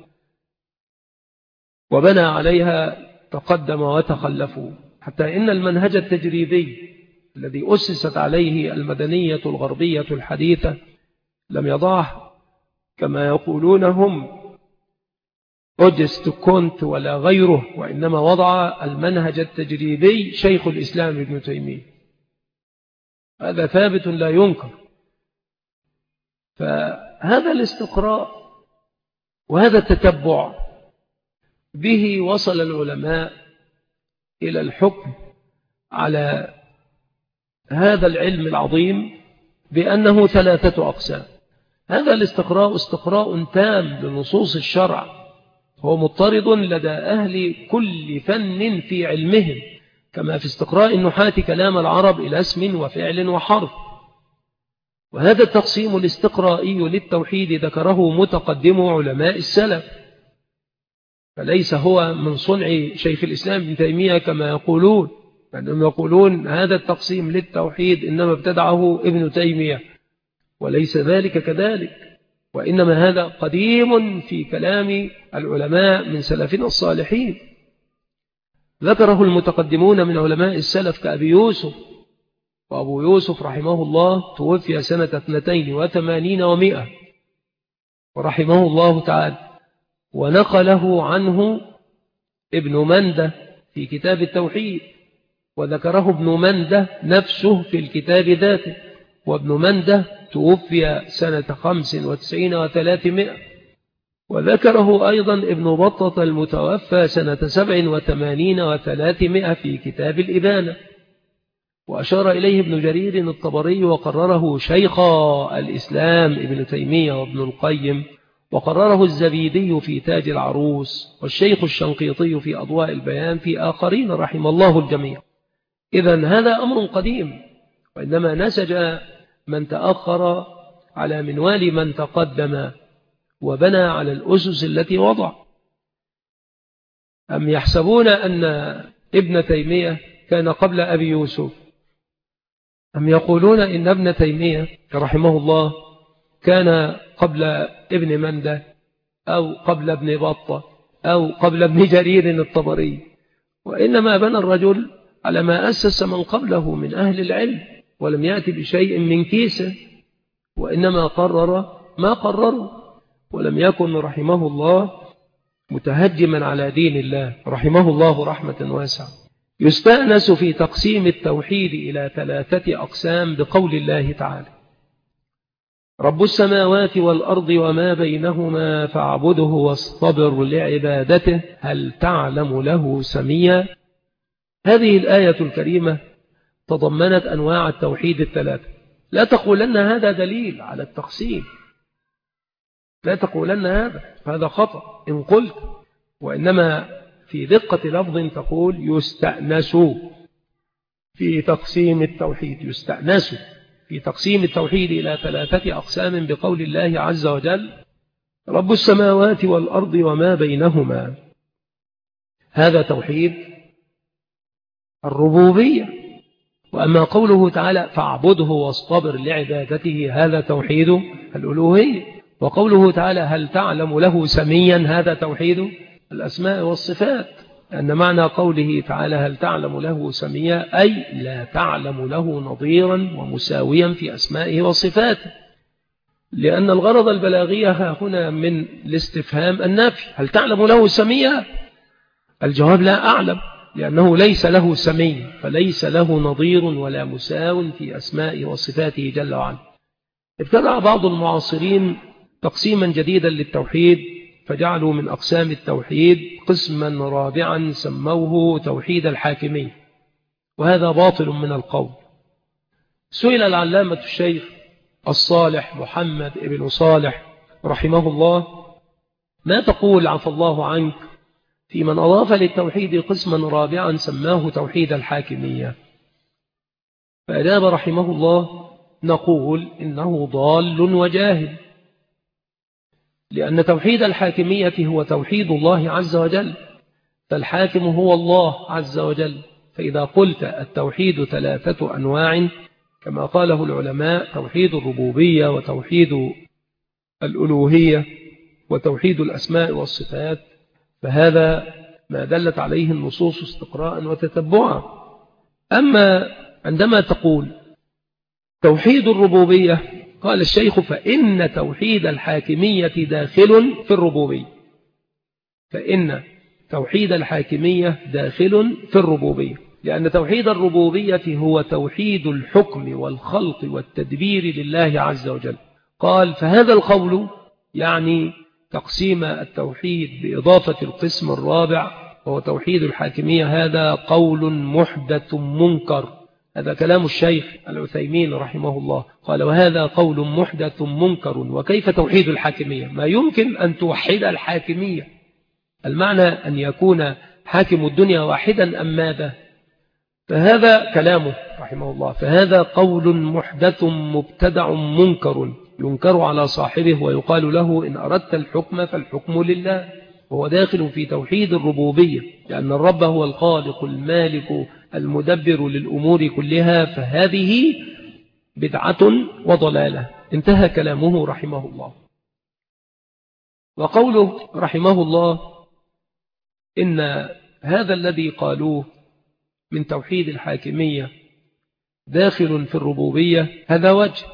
وبنى عليها تقدم وتخلفوا، حتى إن المنهج التجريبي الذي أسست عليه المدنية الغربية الحديثة لم يضعه كما يقولون هم أوجست كونت ولا غيره، وإنما وضع المنهج التجريبي شيخ الإسلام ابن تيمية. هذا ثابت لا ينكر. فهذا الاستقراء وهذا التتبع به وصل العلماء إلى الحكم على هذا العلم العظيم بأنه ثلاثة أقسام. هذا الاستقراء استقراء تام لنصوص الشرع، هو مضطرد لدى أهل كل فن في علمهم، كما في استقراء النحاة كلام العرب إلى اسم وفعل وحرف. وهذا التقسيم الاستقرائي للتوحيد ذكره متقدم علماء السلف، فليس هو من صنع شيخ الإسلام ابن تيمية كما يقولون، لأنهم يقولون هذا التقسيم للتوحيد إنما ابتدعه ابن تيمية، وليس ذلك كذلك، وإنما هذا قديم في كلام العلماء من سلفنا الصالحين. ذكره المتقدمون من علماء السلف كأبي يوسف، وأبو يوسف رحمه الله توفي سنة اثنتين وثمانين ومئة ورحمه الله تعالى، ونقله عنه ابن منده في كتاب التوحيد، وذكره ابن منده نفسه في الكتاب ذاته، وابن منده توفي سنة خمس وتسعين وثلاثمائة. وذكره أيضا ابن بطة المتوفى سنة سبع وثمانين وثلاثمائة في كتاب الإبانة. وأشار إليه ابن جرير الطبري وقرره شيخ الإسلام ابن تيمية وابن القيم، وقرره الزبيدي في تاج العروس، والشيخ الشنقيطي في أضواء البيان، في آخرين رحم الله الجميع. إذن هذا أمر قديم، وإنما نسج من تأخر على منوال من تقدم، وبنى على الأسس التي وضع. أم يحسبون أن ابن تيمية كان قبل أبي يوسف؟ أم يقولون إن ابن تيمية رحمه الله كان قبل ابن منده أو قبل ابن بطة أو قبل ابن جرير الطبري؟ وإنما بنى الرجل على ما أسس من قبله من أهل العلم، ولم يأتي بشيء من كيسه، وإنما قرر ما قرروا، ولم يكن رحمه الله متهجما على دين الله رحمه الله رحمة واسعة. يستأنس في تقسيم التوحيد إلى ثلاثة أقسام بقول الله تعالى: رب السماوات والأرض وما بينهما فاعبده واصطبر لعبادته هل تعلم له سميا. هذه الآية الكريمة تضمنت أنواع التوحيد الثلاثة. لا تقولن هذا دليل على التقسيم، لا تقولن هذا، فهذا خطأ إن قلت، وإنما في دقة لفظ تقول يستأنس في تقسيم التوحيد، يستأنس في تقسيم التوحيد إلى ثلاثة أقسام بقول الله عز وجل: رب السماوات والأرض وما بينهما. هذا توحيد الربوبية. وأما قوله تعالى: فاعبده واصطبر لعبادته، هذا توحيد الألوهية. وقوله تعالى: هل تعلم له سميا، هذا توحيد الأسماء والصفات. أن معنى قوله تعالى: هل تعلم له سميا، أي لا تعلم له نظيرا ومساويا في أسمائه وصفاته، لأن الغرض البلاغي هنا من الاستفهام النفي. هل تعلم له سميا؟ الجواب: لا أعلم، لأنه ليس له سمي، فليس له نظير ولا مساو في أسمائه وصفاته جل وعلا. ابتدع بعض المعاصرين تقسيما جديدا للتوحيد، فجعلوا من أقسام التوحيد قسما رابعا سموه توحيد الحاكمية، وهذا باطل من القول. سئل العلامة الشيخ الصالح محمد ابن صالح رحمه الله: ما تقول عفى الله عنك في من أضاف للتوحيد قسما رابعا سماه توحيد الحاكمية؟ فأجاب رحمه الله: نقول إنه ضال وجاهل، لأن توحيد الحاكمية هو توحيد الله عز وجل، فالحاكم هو الله عز وجل. فإذا قلت التوحيد ثلاثة أنواع كما قاله العلماء: توحيد الربوبية وتوحيد الألوهية وتوحيد الأسماء والصفات، فهذا ما دلت عليه النصوص استقراء وتتبعا. أما عندما تقول توحيد الربوبية، قال الشيخ: فإن توحيد الحاكمية داخل في الربوبية، فإن توحيد الحاكمية داخل في الربوبية، لأن توحيد الربوبية هو توحيد الحكم والخلق والتدبير لله عز وجل. قال: فهذا القول يعني تقسيم التوحيد بإضافة القسم الرابع وهو توحيد الحاكمية، هذا قول محدث منكر. هذا كلام الشيخ العثيمين رحمه الله، قال: وهذا قول محدث منكر. وكيف توحيد الحاكمية؟ ما يمكن أن توحد الحاكمية، المعنى أن يكون حاكم الدنيا واحدا أم ماذا؟ فهذا كلامه رحمه الله، فهذا قول محدث مبتدع منكر ينكر على صاحبه، ويقال له: إن أردت الحكم فالحكم لله، وهو داخل في توحيد الربوبية، لأن الرب هو الخالق المالك المدبر للأمور كلها، فهذه بدعة وضلالة. انتهى كلامه رحمه الله. وقوله رحمه الله: إن هذا الذي قالوه من توحيد الحاكمية داخل في الربوبية، هذا وجه،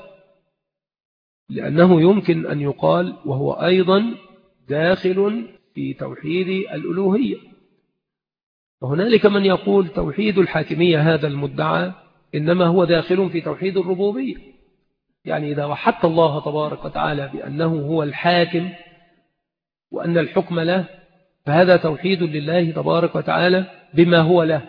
لأنه يمكن أن يقال وهو أيضا داخل في توحيد الألوهية. وهنالك من يقول توحيد الحاكمية هذا المدعى إنما هو داخل في توحيد الربوبية، يعني إذا وحدت الله تبارك وتعالى بأنه هو الحاكم وأن الحكم له، فهذا توحيد لله تبارك وتعالى بما هو له،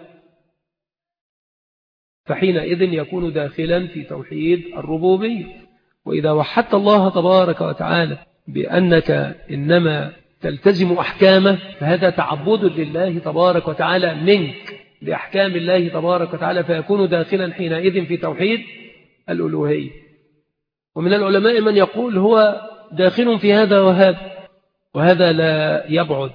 فحينئذ يكون داخلا في توحيد الربوبية. وإذا وحدت الله تبارك وتعالى بأنك إنما تلتزم أحكامه، فهذا تعبد لله تبارك وتعالى منك لأحكام الله تبارك وتعالى، فيكون داخلا حينئذ في توحيد الألوهية. ومن العلماء من يقول هو داخل في هذا وهذا، وهذا لا يبعد،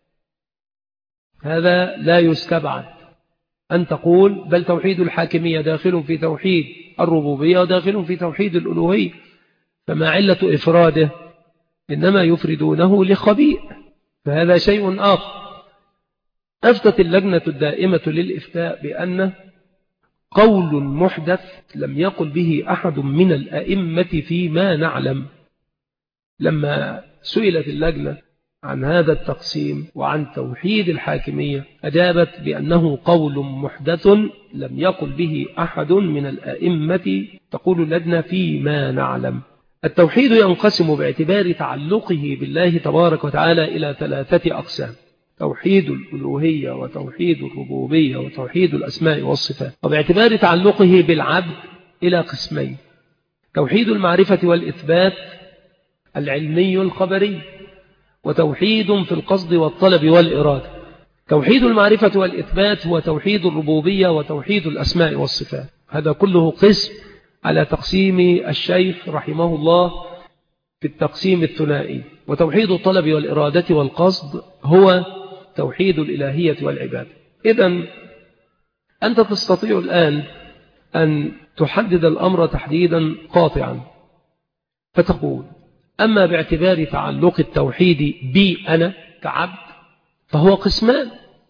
هذا لا يستبعد أن تقول بل توحيد الحاكمية داخل في توحيد الربوبية وداخل في توحيد الألوهية، فما علة إفراده؟ إنما يفردونه لخبيء، فهذا شيء آخر. أفتت اللجنة الدائمة للإفتاء بأن قول محدث لم يقل به أحد من الأئمة فيما نعلم. لما سئلت اللجنة عن هذا التقسيم وعن توحيد الحاكمية أجابت بأنه قول محدث لم يقل به أحد من الأئمة، تقول لدنا فيما نعلم. التوحيد ينقسم باعتبار تعلقه بالله تبارك وتعالى إلى ثلاثة أقسام: توحيد الألوهية وتوحيد الربوبية وتوحيد الأسماء والصفات. وباعتبار تعلقه بالعبد إلى قسمين: توحيد المعرفة والإثبات العلمي الخبري، وتوحيد في القصد والطلب والإرادة. توحيد المعرفة والإثبات هو توحيد الربوبية وتوحيد الأسماء والصفات. هذا كله قسم على تقسيم الشيخ رحمه الله في التقسيم الثنائي. وتوحيد الطلب والإرادة والقصد هو توحيد الإلهية والعبادة. إذن أنت تستطيع الآن أن تحدد الأمر تحديدا قاطعا، فتقول: أما باعتبار تعلق التوحيد بي أنا كعبد فهو قسمان.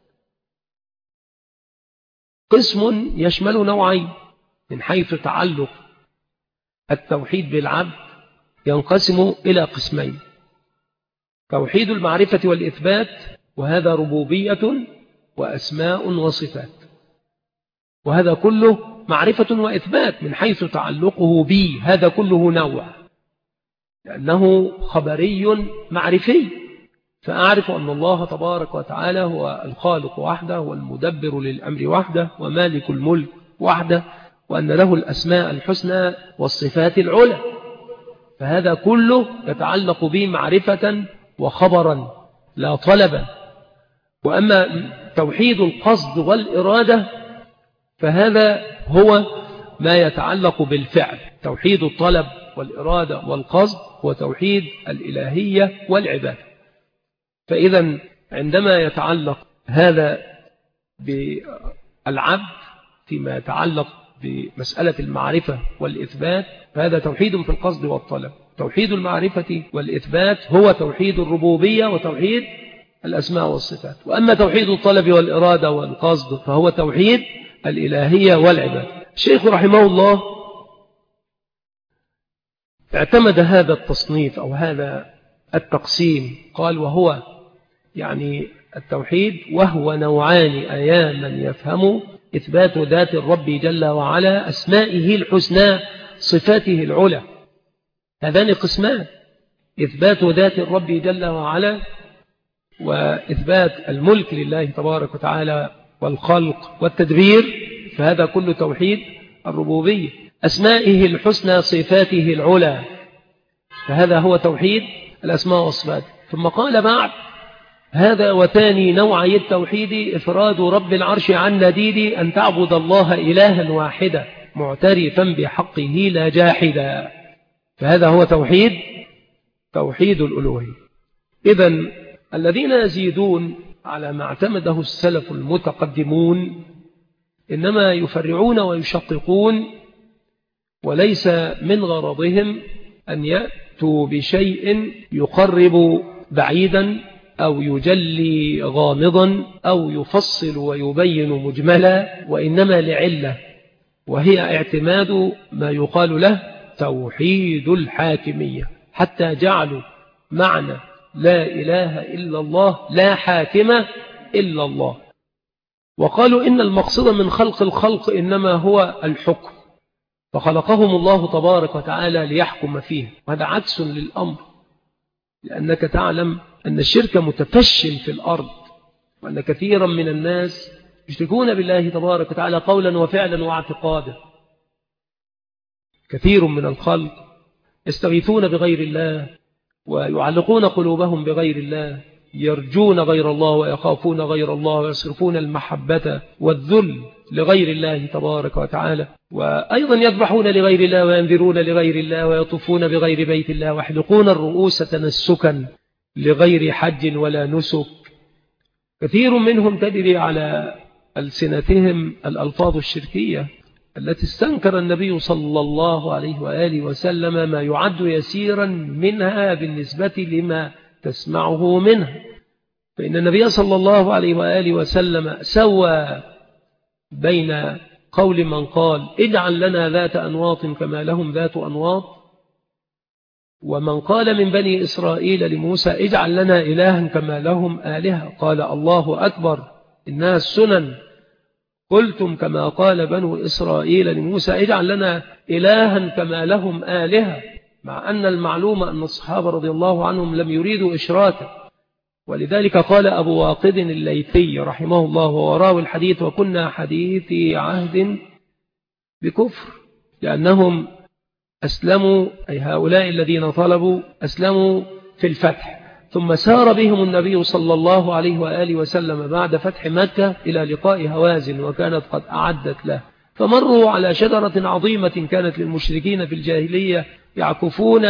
قسم يشمل نوعين من حيث تعلق التوحيد بالعبد، ينقسم إلى قسمين: توحيد المعرفة والإثبات، وهذا ربوبية وأسماء وصفات، وهذا كله معرفة وإثبات من حيث تعلقه بي، هذا كله نوع، لأنه خبري معرفي، فأعرف أن الله تبارك وتعالى هو الخالق وحده والمدبر للأمر وحده ومالك الملك وحده، وأن له الأسماء الحسنى والصفات العلى، فهذا كله يتعلق به معرفة وخبرا لا طلبا. وأما توحيد القصد والإرادة فهذا هو ما يتعلق بالفعل، توحيد الطلب والإرادة والقصد وتوحيد الإلهية والعبادة. فإذا عندما يتعلق هذا بالعبد فيما يتعلق بمسألة المعرفة والإثبات فهذا توحيد في القصد والطلب. توحيد المعرفة والإثبات هو توحيد الربوبية وتوحيد الأسماء والصفات. وأما توحيد الطلب والإرادة والقصد فهو توحيد الإلهية والعبادة. الشيخ رحمه الله اعتمد هذا التصنيف أو هذا التقسيم، قال: وهو يعني التوحيد وهو نوعان أيا من يفهم: إثبات ذات الرب جل وعلا، أسمائه الحسنى، صفاته العلى. هذان قسمان: إثبات ذات الرب جل وعلا، وإثبات الملك لله تبارك وتعالى والخلق والتدبير، فهذا كله توحيد الربوبية. أسمائه الحسنى، صفاته العلى، فهذا هو توحيد الأسماء والصفات. ثم قال بعد: هذا وثاني نوعي التوحيد إفراد رب العرش عن نديد، أن تعبد الله إلها واحدا معترفا بحقه لا جاحدا، فهذا هو توحيد توحيد الألوهية. إذن الذين يزيدون على ما اعتمده السلف المتقدمون إنما يفرعون ويشققون، وليس من غرضهم أن يأتوا بشيء يقرب بعيدا أو يجلي غامضا أو يفصل ويبين مجملا، وإنما لعلة، وهي اعتماد ما يقال له توحيد الحاكمية، حتى جعلوا معنى لا إله إلا الله لا حاكم إلا الله. وقالوا إن المقصود من خلق الخلق إنما هو الحكم، فخلقهم الله تبارك وتعالى ليحكم فيه، وهذا عكس للأمر، لأنك تعلم أن الشرك متفش في الأرض، وأن كثيرا من الناس يشركون بالله تبارك وتعالى قولا وفعلا واعتقادا. كثير من الخلق يستغيثون بغير الله ويعلقون قلوبهم بغير الله، يرجون غير الله ويخافون غير الله ويصرفون المحبة والذل لغير الله تبارك وتعالى، وأيضا يذبحون لغير الله وينذرون لغير الله ويطوفون بغير بيت الله ويحلقون الرؤوس تنسكا لغير حج ولا نسك. كثير منهم تجري على ألسنتهم الألفاظ الشركية التي استنكر النبي صلى الله عليه وآله وسلم ما يعد يسيرا منها بالنسبة لما تسمعه منها، فإن النبي صلى الله عليه وآله وسلم سوى بين قول من قال اجعل لنا ذات أنواط كما لهم ذات أنواط، ومن قال من بني إسرائيل لموسى اجعل لنا إلها كما لهم آلهة قال الله أكبر إنها السنن قلتم كما قال بنو إسرائيل لموسى اجعل لنا إلها كما لهم آلهة، مع أن المعلومة أن الصحابة رضي الله عنهم لم يريدوا إشراكا. ولذلك قال أبو واقد الليثي رحمه الله وراوي الحديث وكنا حديثي عهد بكفر، لأنهم أسلموا، أي هؤلاء الذين طلبوا أسلموا في الفتح، ثم سار بهم النبي صلى الله عليه وآله وسلم بعد فتح مكة إلى لقاء هوازن وكانت قد أعدت له، فمروا على شجرة عظيمة كانت للمشركين في الجاهلية يعكفون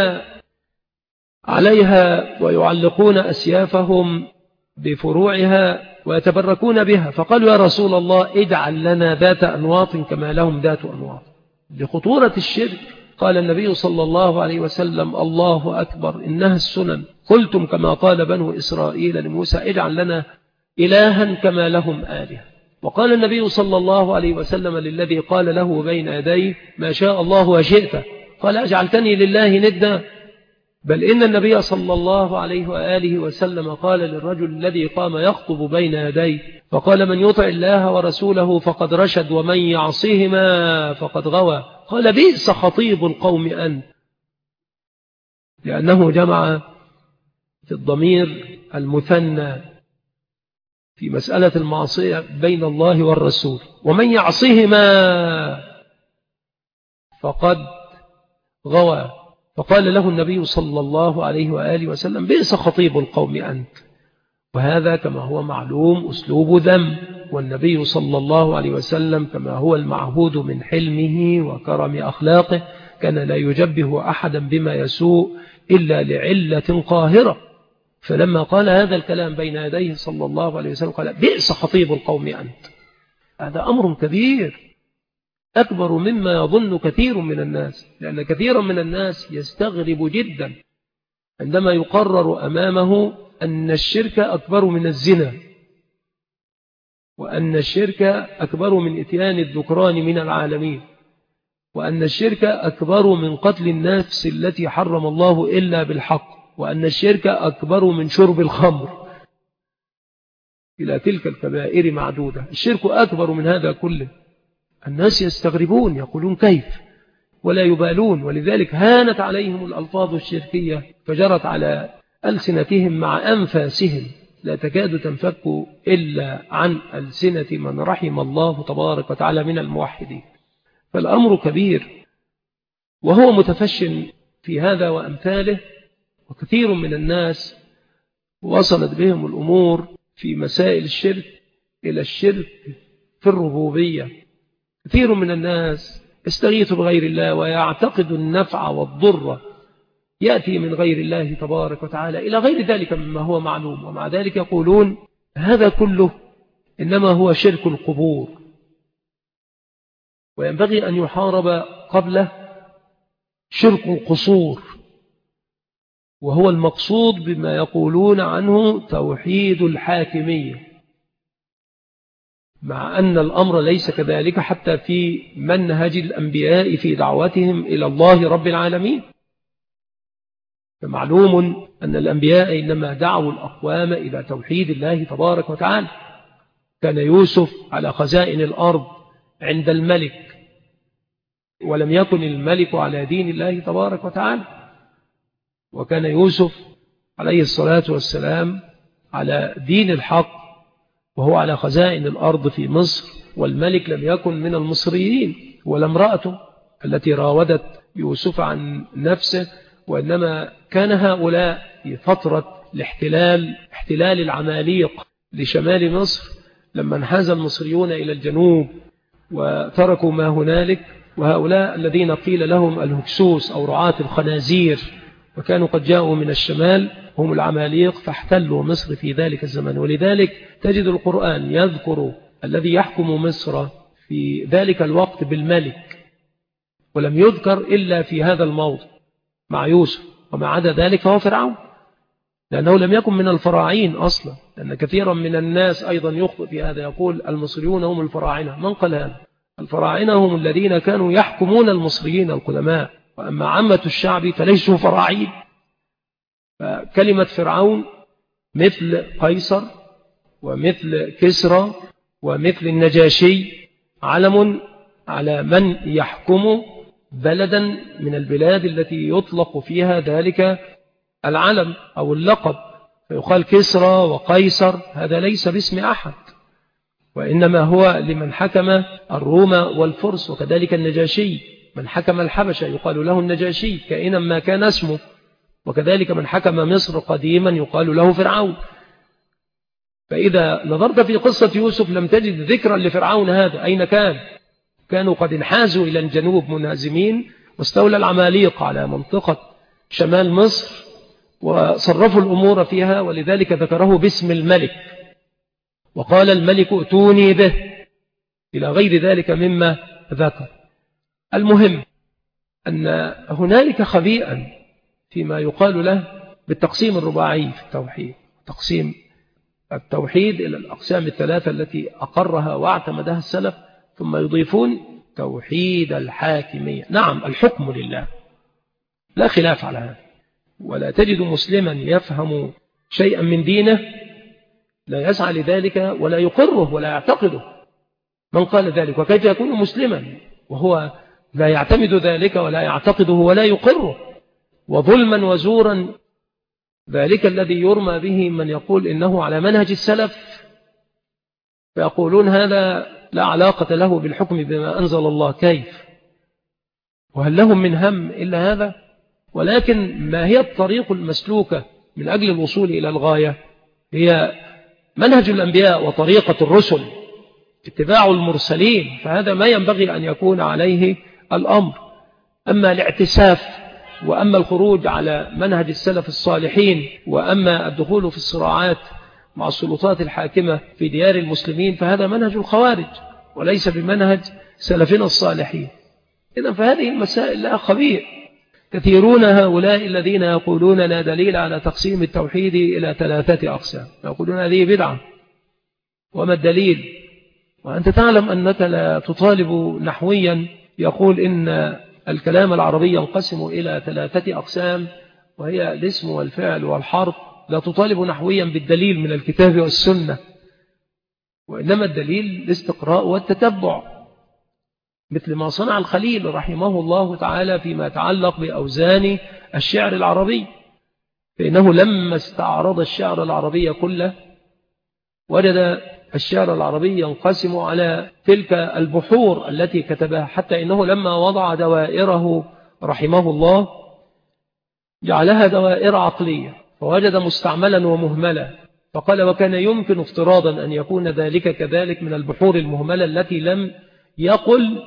عليها ويعلقون أسيافهم بفروعها ويتبركون بها، فقالوا يا رسول الله اجعل لنا ذات أنواط كما لهم ذات أنواط. لخطورة الشرك قال النبي صلى الله عليه وسلم الله أكبر إنها السنن قلتم كما قال بنو إسرائيل لموسى اجعل لنا إلها كما لهم آلهة. وقال النبي صلى الله عليه وسلم للذي قال له بين يديه ما شاء الله وشئت قال أجعلتني لله ندا؟ بل إن النبي صلى الله عليه وآله وسلم قال للرجل الذي قام يخطب بين يديه فقال من يطع الله ورسوله فقد رشد ومن يعصيهما فقد غوى، قال بئس خطيب القوم أنت، لأنه جمع في الضمير المثنى في مسألة المعصية بين الله والرسول، ومن يعصيهما فقد غوى، فقال له النبي صلى الله عليه وآله وسلم بئس خطيب القوم أنت. وهذا كما هو معلوم أسلوب ذم، والنبي صلى الله عليه وسلم كما هو المعهود من حلمه وكرم أخلاقه كان لا يجبه أحدا بما يسوء إلا لعلة قاهرة، فلما قال هذا الكلام بين يديه صلى الله عليه وسلم قال بئس خطيب القوم أنت. هذا أمر كبير أكبر مما يظن كثير من الناس، لأن كثيرا من الناس يستغرب جدا عندما يقرر أمامه أن الشرك أكبر من الزنا، وأن الشرك أكبر من إتيان الذكران من العالمين، وأن الشرك أكبر من قتل النفس التي حرم الله إلا بالحق، وأن الشرك أكبر من شرب الخمر، إلى تلك الكبائر معدودة. الشرك أكبر من هذا كله. الناس يستغربون يقولون كيف ولا يبالون، ولذلك هانت عليهم الألفاظ الشركية فجرت على ألسنتهم مع أنفاسهم، لا تكاد تنفك إلا عن ألسنة من رحم الله تبارك وتعالى من الموحدين. فالأمر كبير وهو متفش في هذا وأمثاله، وكثير من الناس وصلت بهم الأمور في مسائل الشرك إلى الشرك في الربوبية. كثير من الناس يستغيث بغير الله ويعتقد النفع والضر يأتي من غير الله تبارك وتعالى إلى غير ذلك مما هو معلوم، ومع ذلك يقولون هذا كله إنما هو شرك القبور، وينبغي أن يحارب قبله شرك القصور، وهو المقصود بما يقولون عنه توحيد الحاكمية، مع أن الأمر ليس كذلك حتى في منهج الأنبياء في دعوتهم إلى الله رب العالمين. فمعلوم أن الأنبياء إنما دعوا الأقوام إلى توحيد الله تبارك وتعالى. كان يوسف على خزائن الأرض عند الملك، ولم يكن الملك على دين الله تبارك وتعالى، وكان يوسف عليه الصلاة والسلام على دين الحق وهو على خزائن الأرض في مصر، والملك لم يكن من المصريين ولا امرأته التي راودت يوسف عن نفسه، وإنما كان هؤلاء في فترة الاحتلال احتلال العماليق لشمال مصر لما انحاز المصريون إلى الجنوب وتركوا ما هنالك، وهؤلاء الذين قيل لهم الهكسوس أو رعاة الخنازير وكانوا قد جاءوا من الشمال هم العماليق فاحتلوا مصر في ذلك الزمن. ولذلك تجد القرآن يذكر الذي يحكم مصر في ذلك الوقت بالملك، ولم يذكر إلا في هذا الموضع مع يوسف، وما عدا ذلك فهو فرعون، لأنه لم يكن من الفراعين أصلا، لأن كثيرا من الناس أيضا يخطئ في هذا، يقول المصريون هم الفراعنة. من قال هذا؟ الفراعنة هم الذين كانوا يحكمون المصريين القدماء، وأما عامة الشعب فليسوا فراعين. فكلمة فرعون مثل قيصر ومثل كسرى ومثل النجاشي علم على من يحكم بلدا من البلاد التي يطلق فيها ذلك العلم أو اللقب، فيقال كسرى وقيصر، هذا ليس باسم أحد، وإنما هو لمن حكم الروم والفرس. وكذلك النجاشي من حكم الحبشة يقال له النجاشي كائنا ما كان اسمه، وكذلك من حكم مصر قديما يقال له فرعون. فإذا نظرت في قصة يوسف لم تجد ذكرا لفرعون هذا، أين كان؟ كانوا قد انحازوا إلى الجنوب منهزمين، واستولى العماليق على منطقة شمال مصر وصرفوا الأمور فيها، ولذلك ذكره باسم الملك وقال الملك ائتوني به إلى غير ذلك مما ذكر. المهم أن هنالك خبيئا فيما يقال له بالتقسيم الرباعي في التوحيد، تقسيم التوحيد إلى الأقسام الثلاثة التي أقرها واعتمدها السلف، ثم يضيفون توحيد الحاكمية. نعم الحكم لله لا خلاف على هذا، ولا تجد مسلما يفهم شيئا من دينه لا يسعى لذلك ولا يقره ولا يعتقده. من قال ذلك وكيف يكون مسلما وهو لا يعتمد ذلك ولا يعتقده ولا يقره؟ وظلما وزورا ذلك الذي يرمى به من يقول إنه على منهج السلف، فيقولون هذا لا علاقة له بالحكم بما أنزل الله. كيف؟ وهل لهم من هم إلا هذا؟ ولكن ما هي الطريق المسلوكة من أجل الوصول إلى الغاية؟ هي منهج الأنبياء وطريقة الرسل، اتباع المرسلين، فهذا ما ينبغي أن يكون عليه الأمر. أما الاعتساف وأما الخروج على منهج السلف الصالحين وأما الدخول في الصراعات مع السلطات الحاكمة في ديار المسلمين فهذا منهج الخوارج وليس بمنهج سلفنا الصالحين. إذن فهذه المسائل لا خبير. كثيرون هؤلاء الذين يقولون لا دليل على تقسيم التوحيد إلى ثلاثة أقسام، يقولون هذه بدعة. وما الدليل؟ وأنت تعلم أنك لا تطالب نحويا يقول إن الكلام العربي ينقسم إلى ثلاثة أقسام وهي الاسم والفعل والحرف، لا تطالب نحويا بالدليل من الكتاب والسنة، وإنما الدليل الاستقراء والتتبع، مثل ما صنع الخليل رحمه الله تعالى فيما يتعلق بأوزان الشعر العربي، فإنه لما استعرض الشعر العربي كله وجد الشعر العربي ينقسم على تلك البحور التي كتبها، حتى إنه لما وضع دوائره رحمه الله جعلها دوائر عقلية، فوجد مستعملا ومهملا، فقال وكان يمكن افتراضا أن يكون ذلك كذلك من البحور المهملة التي لم يقل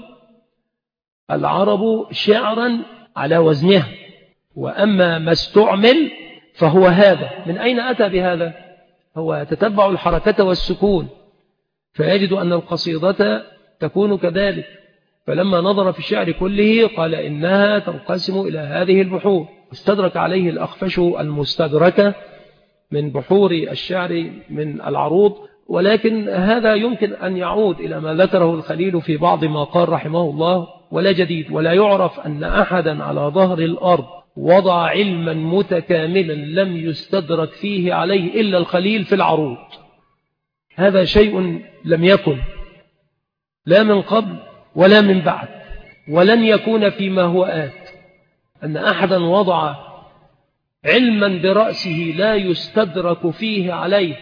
العرب شعرا على وزنها، وأما ما استعمل فهو هذا. من أين أتى بهذا؟ هو يتتبع الحركة والسكون فيجد أن القصيدة تكون كذلك، فلما نظر في الشعر كله قال إنها تنقسم إلى هذه البحور. استدرك عليه الأخفش المستدركة من بحور الشعر من العروض، ولكن هذا يمكن أن يعود إلى ما ذكره الخليل في بعض ما قال رحمه الله: ولا جديد، ولا يعرف أن أحدا على ظهر الأرض وضع علما متكاملا لم يستدرك فيه عليه إلا الخليل في العروض. هذا شيء لم يكن لا من قبل ولا من بعد ولن يكون فيما هو آت، أن أحدا وضع علما برأسه لا يستدرك فيه عليه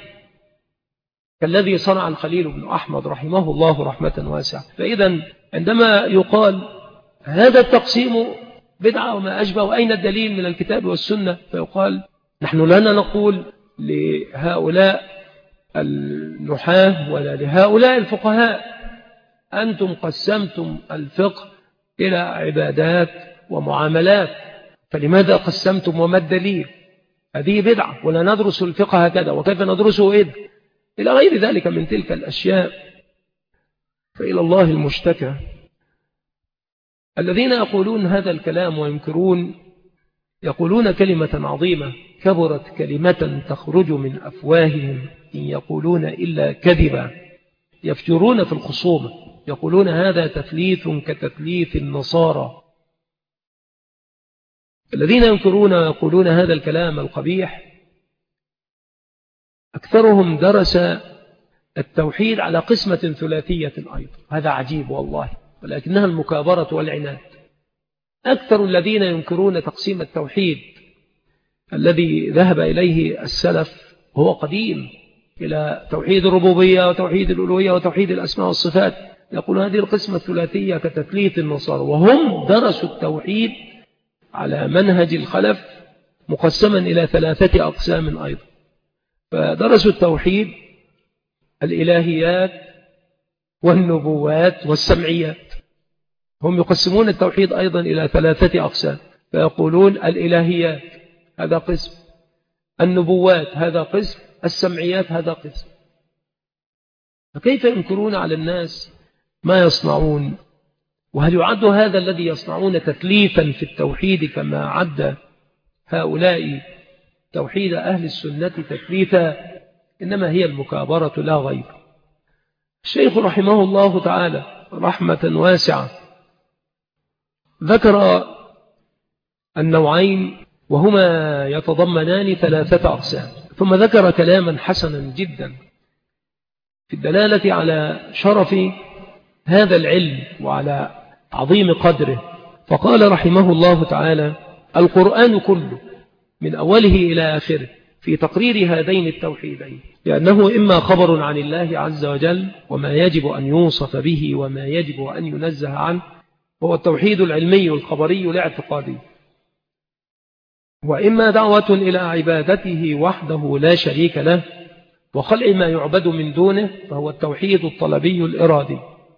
كالذي صنع الخليل بن أحمد رحمه الله رحمة واسعة. فإذا عندما يقال هذا التقسيم بدعة وما أشبه وأين الدليل من الكتاب والسنة، فيقال نحن لنا نقول لهؤلاء النحاة ولا لهؤلاء الفقهاء أنتم قسمتم الفقه إلى عبادات ومعاملات، فلماذا قسمتم وما الدليل؟ هذه بدعة، ولا ندرس الفقه هكذا، وكيف ندرسه إذ إلى غير ذلك من تلك الأشياء. فإلى الله المشتكى. الذين يقولون هذا الكلام وينكرون يقولون كلمة عظيمة كبرت كلمة تخرج من أفواههم إن يقولون إلا كذبا، يفجرون في الخصومة، يقولون هذا تثليث كتثليث النصارى. الذين ينكرون ويقولون هذا الكلام القبيح أكثرهم درس التوحيد على قسمة ثلاثية أيضا. هذا عجيب والله، ولكنها المكابرة والعناد. أكثر الذين ينكرون تقسيم التوحيد الذي ذهب إليه السلف هو قديم إلى توحيد الربوبية وتوحيد الألوهية وتوحيد الأسماء والصفات، يقول هذه القسمة الثلاثية كتثليث النصارى، وهم درسوا التوحيد على منهج الخلف مقسما إلى ثلاثة أقسام أيضا. فدرسوا التوحيد الإلهيات والنبوات والسمعيات. هم يقسمون التوحيد أيضا إلى ثلاثة أقسام، فيقولون الإلهيات هذا قسم، النبوات هذا قسم، السمعيات هذا قسم. فكيف ينكرون على الناس ما يصنعون؟ وهل يعد هذا الذي يصنعون تثليثا في التوحيد كما عد هؤلاء توحيد أهل السنة تثليثا؟ إنما هي المكابرة لا غير. الشيخ رحمه الله تعالى رحمة واسعة ذكر النوعين وهما يتضمنان ثلاثة أقسام، ثم ذكر كلاما حسنا جدا في الدلالة على شرف هذا العلم وعلى عظيم قدره. فقال رحمه الله تعالى: القرآن كله من أوله إلى آخره في تقرير هذين التوحيدين، لأنه إما خبر عن الله عز وجل وما يجب أن يوصف به وما يجب أن ينزه عنه، هو التوحيد العلمي الخبري الاعتقادي، وإما دعوة إلى عبادته وحده لا شريك له وخلع ما يعبد من دونه، فهو التوحيد الطلبي الإرادي،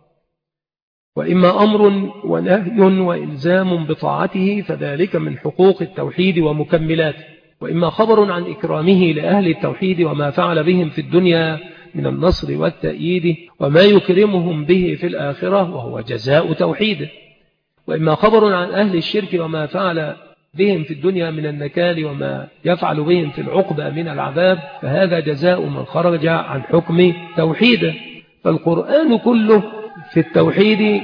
وإما أمر ونهي وإلزام بطاعته، فذلك من حقوق التوحيد ومكملاته، وإما خبر عن إكرامه لأهل التوحيد وما فعل بهم في الدنيا من النصر والتأييد وما يكرمهم به في الآخرة وهو جزاء توحيده، وإما خبر عن أهل الشرك وما فعل بهم في الدنيا من النكال وما يفعل بهم في العقبة من العذاب، فهذا جزاء من خرج عن حكم توحيده. فالقرآن كله في التوحيد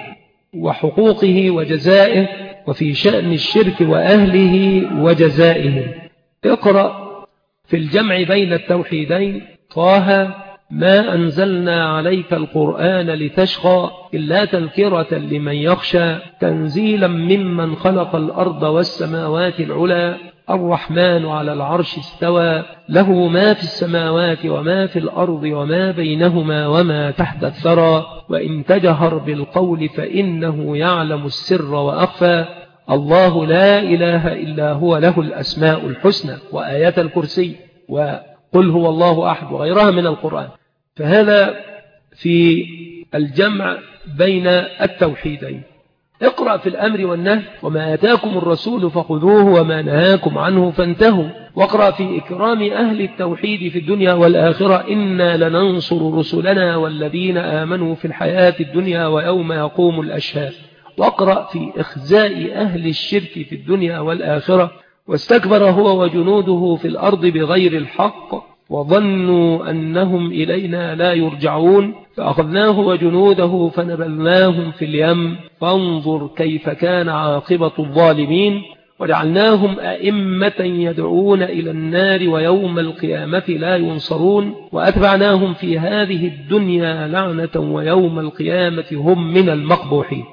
وحقوقه وجزائه، وفي شأن الشرك وأهله وجزائه. اقرأ في الجمع بين التوحيدين: طه ما أنزلنا عليك القرآن لتشقى إلا تذكرة لمن يخشى تنزيلا ممن خلق الأرض والسماوات العلى الرحمن على العرش استوى له ما في السماوات وما في الأرض وما بينهما وما تحت الثرى وإن تجهر بالقول فإنه يعلم السر وأخفى الله لا إله إلا هو له الأسماء الحسنى وآيات الكرسي وقل هو الله أحد وغيرها من القرآن. فهذا في الجمع بين التوحيدين. اقرأ في الأمر والنهي: وما آتاكم الرسول فخذوه وما نهاكم عنه فانتهوا. واقرأ في إكرام أهل التوحيد في الدنيا والآخرة: إنا لننصر رسلنا والذين آمنوا في الحياة الدنيا ويوم يقوم الأشهاد. واقرأ في إخزاء أهل الشرك في الدنيا والآخرة: واستكبر هو وجنوده في الأرض بغير الحق وظنوا أنهم إلينا لا يرجعون فأخذناه وجنوده فنبلناهم في اليم فانظر كيف كان عاقبة الظالمين وجعلناهم أئمة يدعون إلى النار ويوم القيامة لا ينصرون وأتبعناهم في هذه الدنيا لعنة ويوم القيامة هم من المقبوحين.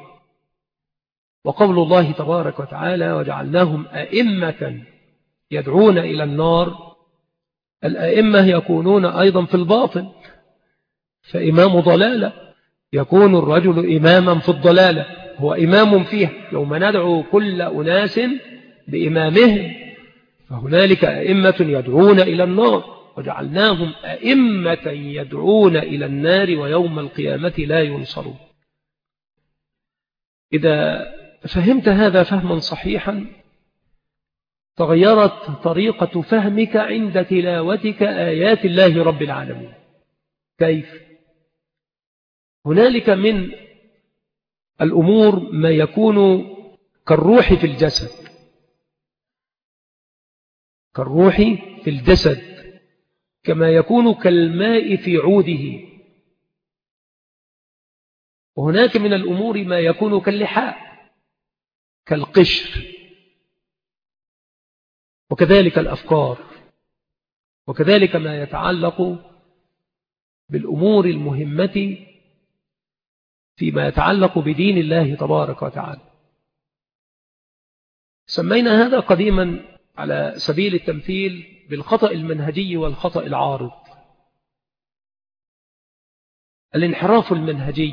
وقول الله تبارك وتعالى: وجعلناهم أئمة يدعون إلى النار، الأئمة يكونون أيضا في الباطل، فإمام ضلالة يكون الرجل إماما في الضلالة، هو إمام فيها. يوم ندعو كل أناس بإمامهم، فهنالك أئمة يدعون إلى النار وجعلناهم أئمة يدعون إلى النار ويوم القيامة لا ينصرون. إذا فهمت هذا فهما صحيحا تغيرت طريقة فهمك عند تلاوتك آيات الله رب العالمين. كيف؟ هنالك من الأمور ما يكون كالروح في الجسد، كالروح في الجسد كما يكون كالماء في عوده. وهناك من الأمور ما يكون كاللحاء كالقشر. وكذلك الأفكار، وكذلك ما يتعلق بالأمور المهمة فيما يتعلق بدين الله تبارك وتعالى. سمينا هذا قديما على سبيل التمثيل بالخطأ المنهجي والخطأ العارض. الانحراف المنهجي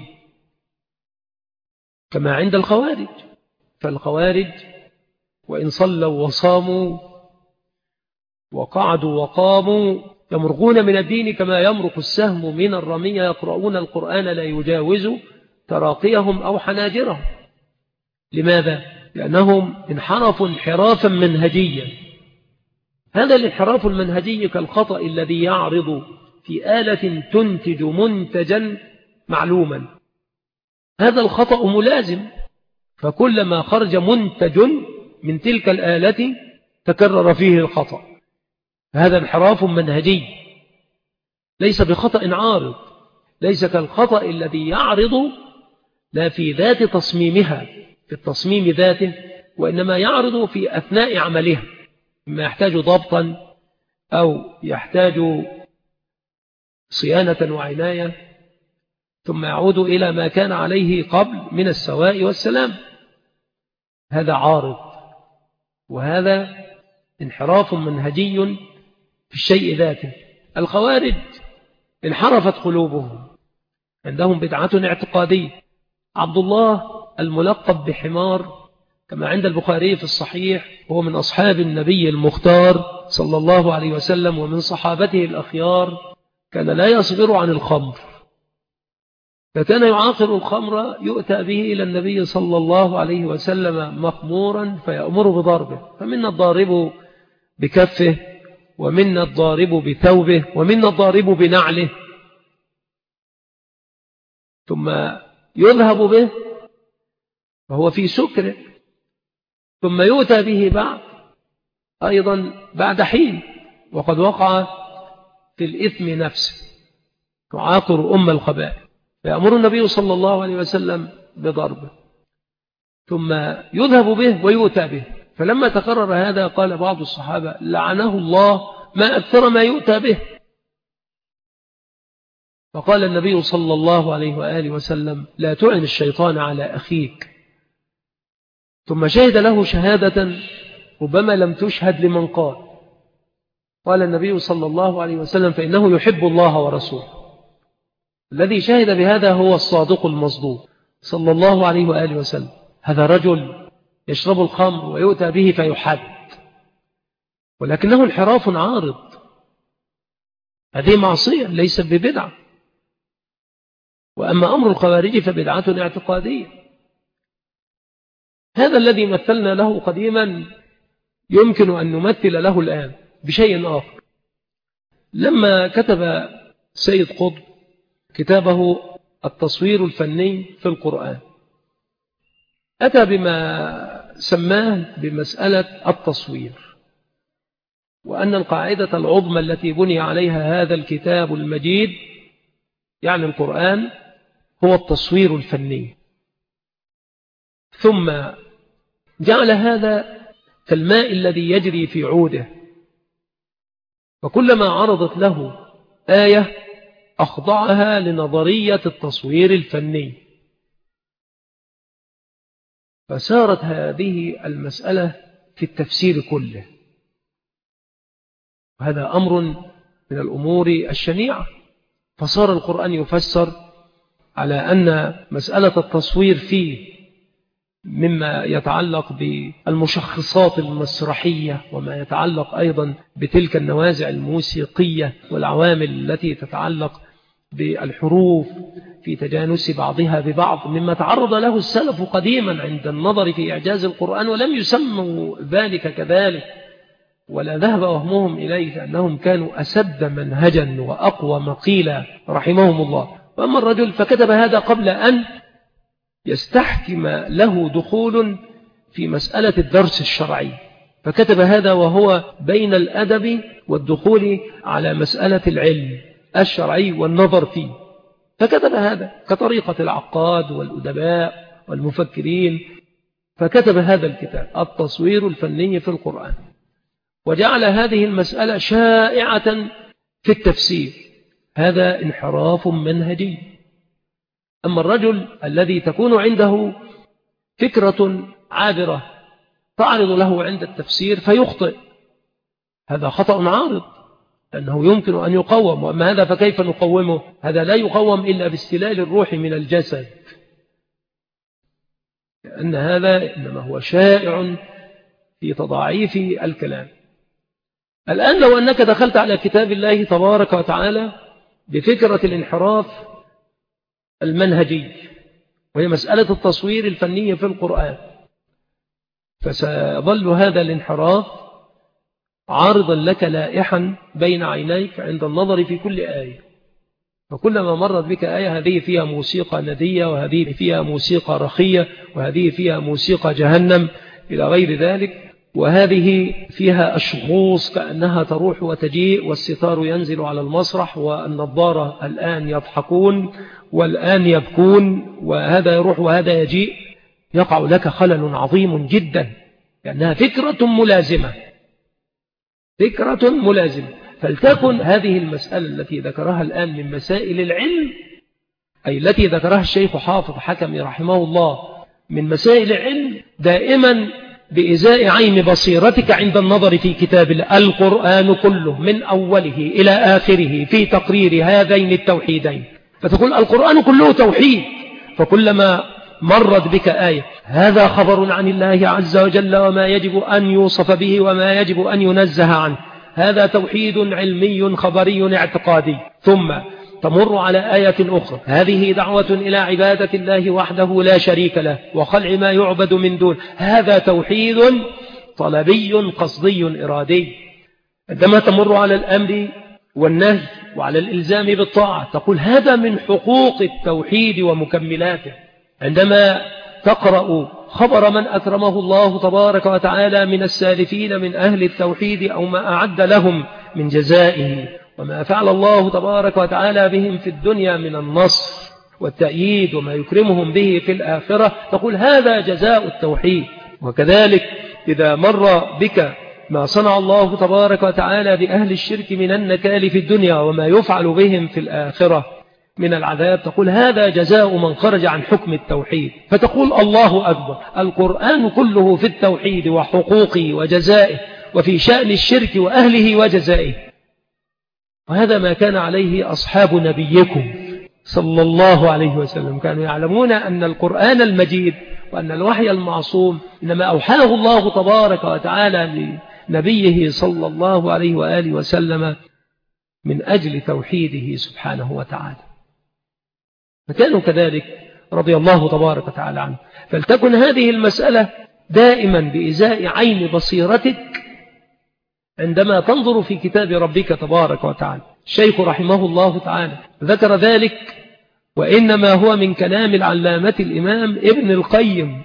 كما عند الخوارج، فالخوارج وإن صلوا وصاموا وقعدوا وقاموا يمرقون من الدين كما يمرق السهم من الرمية، يقرؤون القرآن لا يجاوز تراقيهم أو حناجرهم. لماذا؟ لأنهم انحرفوا انحرافا منهجيا. هذا الانحراف المنهجي كالخطأ الذي يعرض في آلة تنتج منتجا معلوما. هذا الخطأ ملازم، فكلما خرج منتج من تلك الآلة تكرر فيه الخطأ. هذا انحراف منهجي ليس بخطأ عارض، ليس كالخطأ الذي يعرض لا في ذات تصميمها في التصميم ذاته، وإنما يعرض في أثناء عملها، إما يحتاج ضبطا أو يحتاج صيانة وعناية، ثم يعود إلى ما كان عليه قبل من السواء والسلام. هذا عارض، وهذا انحراف منهجي في الشيء ذاته. الخوارج انحرفت قلوبهم، عندهم بدعة اعتقادية. عبد الله الملقب بحمار كما عند البخاري في الصحيح، هو من أصحاب النبي المختار صلى الله عليه وسلم ومن صحابته الأخيار، كان لا يصبر عن الخمر، فكان يعاقر الخمر يؤتى به إلى النبي صلى الله عليه وسلم مخمورا فيأمر بضربه، فمنا الضارب بكفه، ومنا الضارب بثوبه، ومنا الضارب بنعله، ثم يذهب به وهو في سكره، ثم يؤتى به بعد أيضا بعد حين وقد وقع في الإثم نفسه، تعاقر أم الخبائث، فيأمر النبي صلى الله عليه وسلم بضربه، ثم يذهب به ويؤتى به. فلما تكرر هذا قال بعض الصحابة لعنه الله ما أكثر ما يؤتى به. فقال النبي صلى الله عليه وآله وسلم لا تعن الشيطان على أخيك، ثم شهد له شهادة ربما لم تشهد لمن قال. قال النبي صلى الله عليه وسلم فإنه يحب الله ورسوله. الذي شهد بهذا هو الصادق المصدوق صلى الله عليه وآله وسلم. هذا رجل يشرب الخمر ويؤتى به فيحد، ولكنه انحراف عارض، هذه معصية ليست ببدعة. وأما أمر الخوارج فبدعة اعتقادية. هذا الذي مثلنا له قديما يمكن أن نمثل له الآن بشيء آخر. لما كتب سيد قطب كتابه التصوير الفني في القرآن، أتى بما سماه بمسألة التصوير، وأن القاعدة العظمى التي بني عليها هذا الكتاب المجيد يعني القرآن هو التصوير الفني. ثم جعل هذا كالماء الذي يجري في عوده، وكلما عرضت له آية أخضعها لنظرية التصوير الفني، فسارت هذه المسألة في التفسير كله. وهذا أمر من الأمور الشنيعة، فصار القرآن يفسر على أن مسألة التصوير فيه مما يتعلق بالمشخصات المسرحية، وما يتعلق أيضا بتلك النوازع الموسيقية والعوامل التي تتعلق بالحروف في تجانس بعضها ببعض، مما تعرض له السلف قديما عند النظر في إعجاز القرآن، ولم يسموا ذلك كذلك ولا ذهب وهمهم إليه، لأنهم كانوا أسد منهجا وأقوى مقيلا رحمهم الله. وأما الرجل فكتب هذا قبل أن يستحكم له دخول في مسألة الدرس الشرعي، فكتب هذا وهو بين الأدب والدخول على مسألة العلم الشرعي والنظر فيه، فكتب هذا كطريقة العقاد والأدباء والمفكرين، فكتب هذا الكتاب التصوير الفني في القرآن. وجعل هذه المسألة شائعة في التفسير. هذا انحراف منهجي. أما الرجل الذي تكون عنده فكرة عابرة تعرض له عند التفسير فيخطئ، هذا خطأ عارض لأنه يمكن أن يقوم. وأما هذا فكيف نقومه؟ هذا لا يقوم إلا باستلال الروح من الجسد، لأن هذا إنما هو شائع في تضاعيف الكلام. الآن لو أنك دخلت على كتاب الله تبارك وتعالى بفكرة الانحراف المنهجي، وهي مسألة التصوير الفني في القرآن، فسيظل هذا الانحراف عارضا لك لائحا بين عينيك عند النظر في كل آية. فكلما مرت بك آية هذه فيها موسيقى ندية، وهذه فيها موسيقى رخية، وهذه فيها موسيقى جهنم إلى غير ذلك، وهذه فيها الشخوص كأنها تروح وتجيء، والستار ينزل على المسرح، والنظارة الآن يضحكون والآن يبكون، وهذا يروح وهذا يجيء، يقع لك خلل عظيم جدا، لأنها فكرة ملازمة فكرة ملازمة. فلتكن هذه المسألة التي ذكرها الآن من مسائل العلم، أي التي ذكرها الشيخ حافظ حكمي رحمه الله من مسائل العلم، دائما بإزاء عين بصيرتك عند النظر في كتاب الله. القرآن كله من أوله إلى آخره في تقرير هذين التوحيدين، فتقول القرآن كله توحيد. فكلما مرت بك آية هذا خبر عن الله عز وجل وما يجب أن يوصف به وما يجب أن ينزه عنه، هذا توحيد علمي خبري اعتقادي، ثم تمر على آية أخرى هذه دعوة إلى عبادة الله وحده لا شريك له وخلع ما يعبد من دون، هذا توحيد طلبي قصدي إرادي. عندما تمر على الأمر والنهي وعلى الإلزام بالطاعة تقول هذا من حقوق التوحيد ومكملاته. عندما تقرأ خبر من أكرمه الله تبارك وتعالى من السالفين من أهل التوحيد أو ما أعد لهم من جزائه وما فعل الله تبارك وتعالى بهم في الدنيا من النصر والتأييد وما يكرمهم به في الآخرة، تقول هذا جزاء التوحيد. وكذلك إذا مر بك ما صنع الله تبارك وتعالى بأهل الشرك من النكال في الدنيا وما يفعل بهم في الآخرة من العذاب، تقول هذا جزاء من خرج عن حكم التوحيد. فتقول الله أكبر، القرآن كله في التوحيد وحقوقه وجزائه وفي شأن الشرك وأهله وجزائه. وهذا ما كان عليه أصحاب نبيكم صلى الله عليه وسلم، كانوا يعلمون أن القرآن المجيد وأن الوحي المعصوم إنما أوحاه الله تبارك وتعالى لنبيه صلى الله عليه وآله وسلم من أجل توحيده سبحانه وتعالى. فكانوا كذلك رضي الله تبارك وتعالى عنه. فلتكن هذه المسألة دائما بإزاء عين بصيرتك عندما تنظر في كتاب ربك تبارك وتعالى. الشيخ رحمه الله تعالى ذكر ذلك، وإنما هو من كلام العلامة الإمام ابن القيم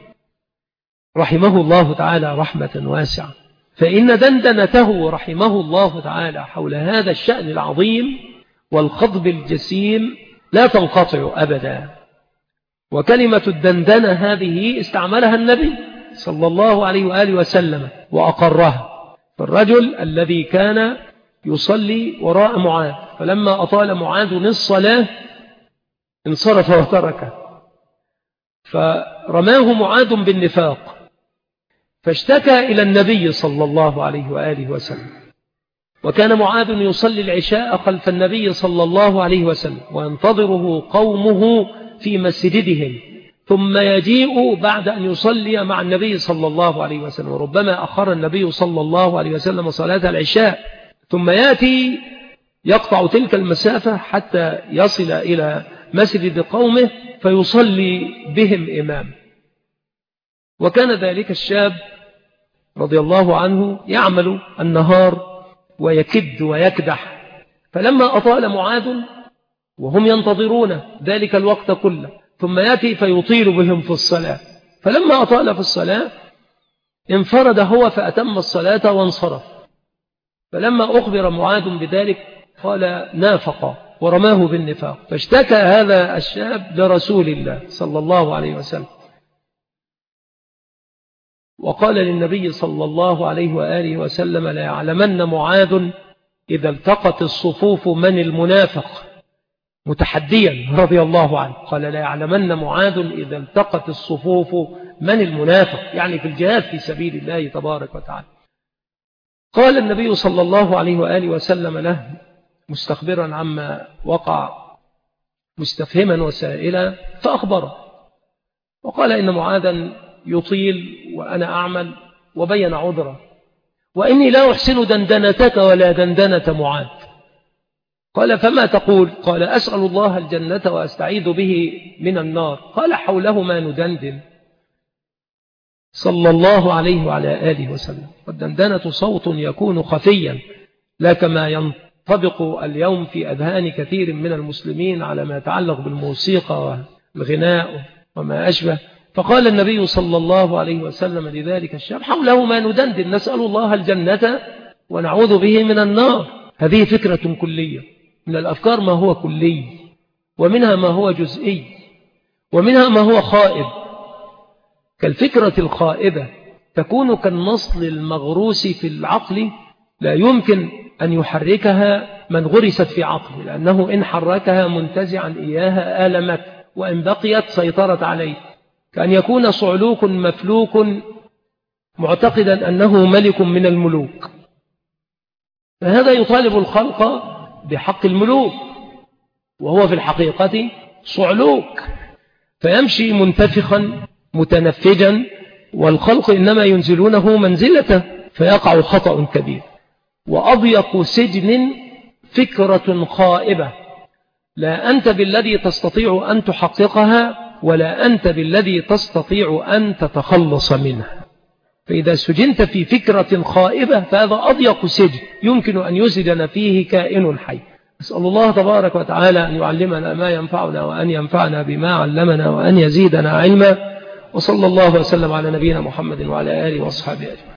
رحمه الله تعالى رحمة واسعة. فإن دندنته رحمه الله تعالى حول هذا الشأن العظيم والخضب الجسيم لا تنقطع أبدا. وكلمة الدندنة هذه استعملها النبي صلى الله عليه وآله وسلم وأقرها. فالرجل الذي كان يصلي وراء معاذ فلما أطال معاذ الصلاة انصرف وتركه، فرماه معاذ بالنفاق فاشتكى إلى النبي صلى الله عليه وآله وسلم. وكان معاذ يصلي العشاء خلف النبي صلى الله عليه وسلم وينتظره قومه في مسجدهم، ثم يجيء بعد أن يصلي مع النبي صلى الله عليه وسلم. وربما أخر النبي صلى الله عليه وسلم صلاة العشاء، ثم يأتي يقطع تلك المسافة حتى يصل إلى مسجد قومه فيصلي بهم إمام. وكان ذلك الشاب رضي الله عنه يعمل النهار ويكد ويكدح، فلما أطال معاذ وهم ينتظرون ذلك الوقت كله ثم يأتي فيطيل بهم في الصلاة، فلما أطال في الصلاة انفرد هو فأتم الصلاة وانصرف. فلما أخبر معاذ بذلك قال نافق ورماه بالنفاق، فاشتكى هذا الشاب لرسول الله صلى الله عليه وسلم. وقال للنبي صلى الله عليه وآله وسلم: لا يعلمن معاذ إذا التقت الصفوف من المنافق، متحديا رضي الله عنه، قال: لا يعلمن معاذ إذا التقت الصفوف من المنافق، يعني في الجهاد في سبيل الله تبارك وتعالى. قال النبي صلى الله عليه وآله وسلم له مستخبرا عما وقع، مستفهما وسائلا، فأخبره وقال: إن معاذا يطيل وأنا أعمل، وبين عذره، وإني لا أحسن دندنتك ولا دندنة معاذ. قال: فما تقول؟ قال: أسأل الله الجنة وأستعيذ به من النار. قال: حوله ما ندندن، صلى الله عليه وعلى آله وسلم. والدندنة صوت يكون خفيا، لا كما ينطبق اليوم في أذهان كثير من المسلمين على ما يتعلق بالموسيقى والغناء وما أشبه. فقال النبي صلى الله عليه وسلم لذلك الشاب: حوله ما ندندن، نسأل الله الجنة ونعوذ به من النار. هذه فكرة كلية. من الأفكار ما هو كلي، ومنها ما هو جزئي، ومنها ما هو خائب. كالفكرة الخائبة تكون كالنصل المغروس في العقل، لا يمكن أن يحركها من غرست في عقله، لأنه إن حركها منتزعا إياها آلمت، وإن بقيت سيطرت عليه. كأن يكون صعلوك مفلوك معتقدا أنه ملك من الملوك، فهذا يطالب الخلق بحق الملوك، وهو في الحقيقة صعلوك، فيمشي منتفخا متنفجا، والخلق إنما ينزلونه منزلته، فيقع خطأ كبير. وأضيق سجن فكرة خائبة، لا أنت بالذي تستطيع أن تحققها، ولا أنت بالذي تستطيع أن تتخلص منها. فإذا سجنت في فكرة خائبة فهذا أضيق سجن يمكن أن يسجن فيه كائن حي. أسأل الله تبارك وتعالى أن يعلمنا ما ينفعنا، وأن ينفعنا بما علمنا، وأن يزيدنا علما. وصلى الله وسلم على نبينا محمد وعلى آله وأصحابه أجمعين.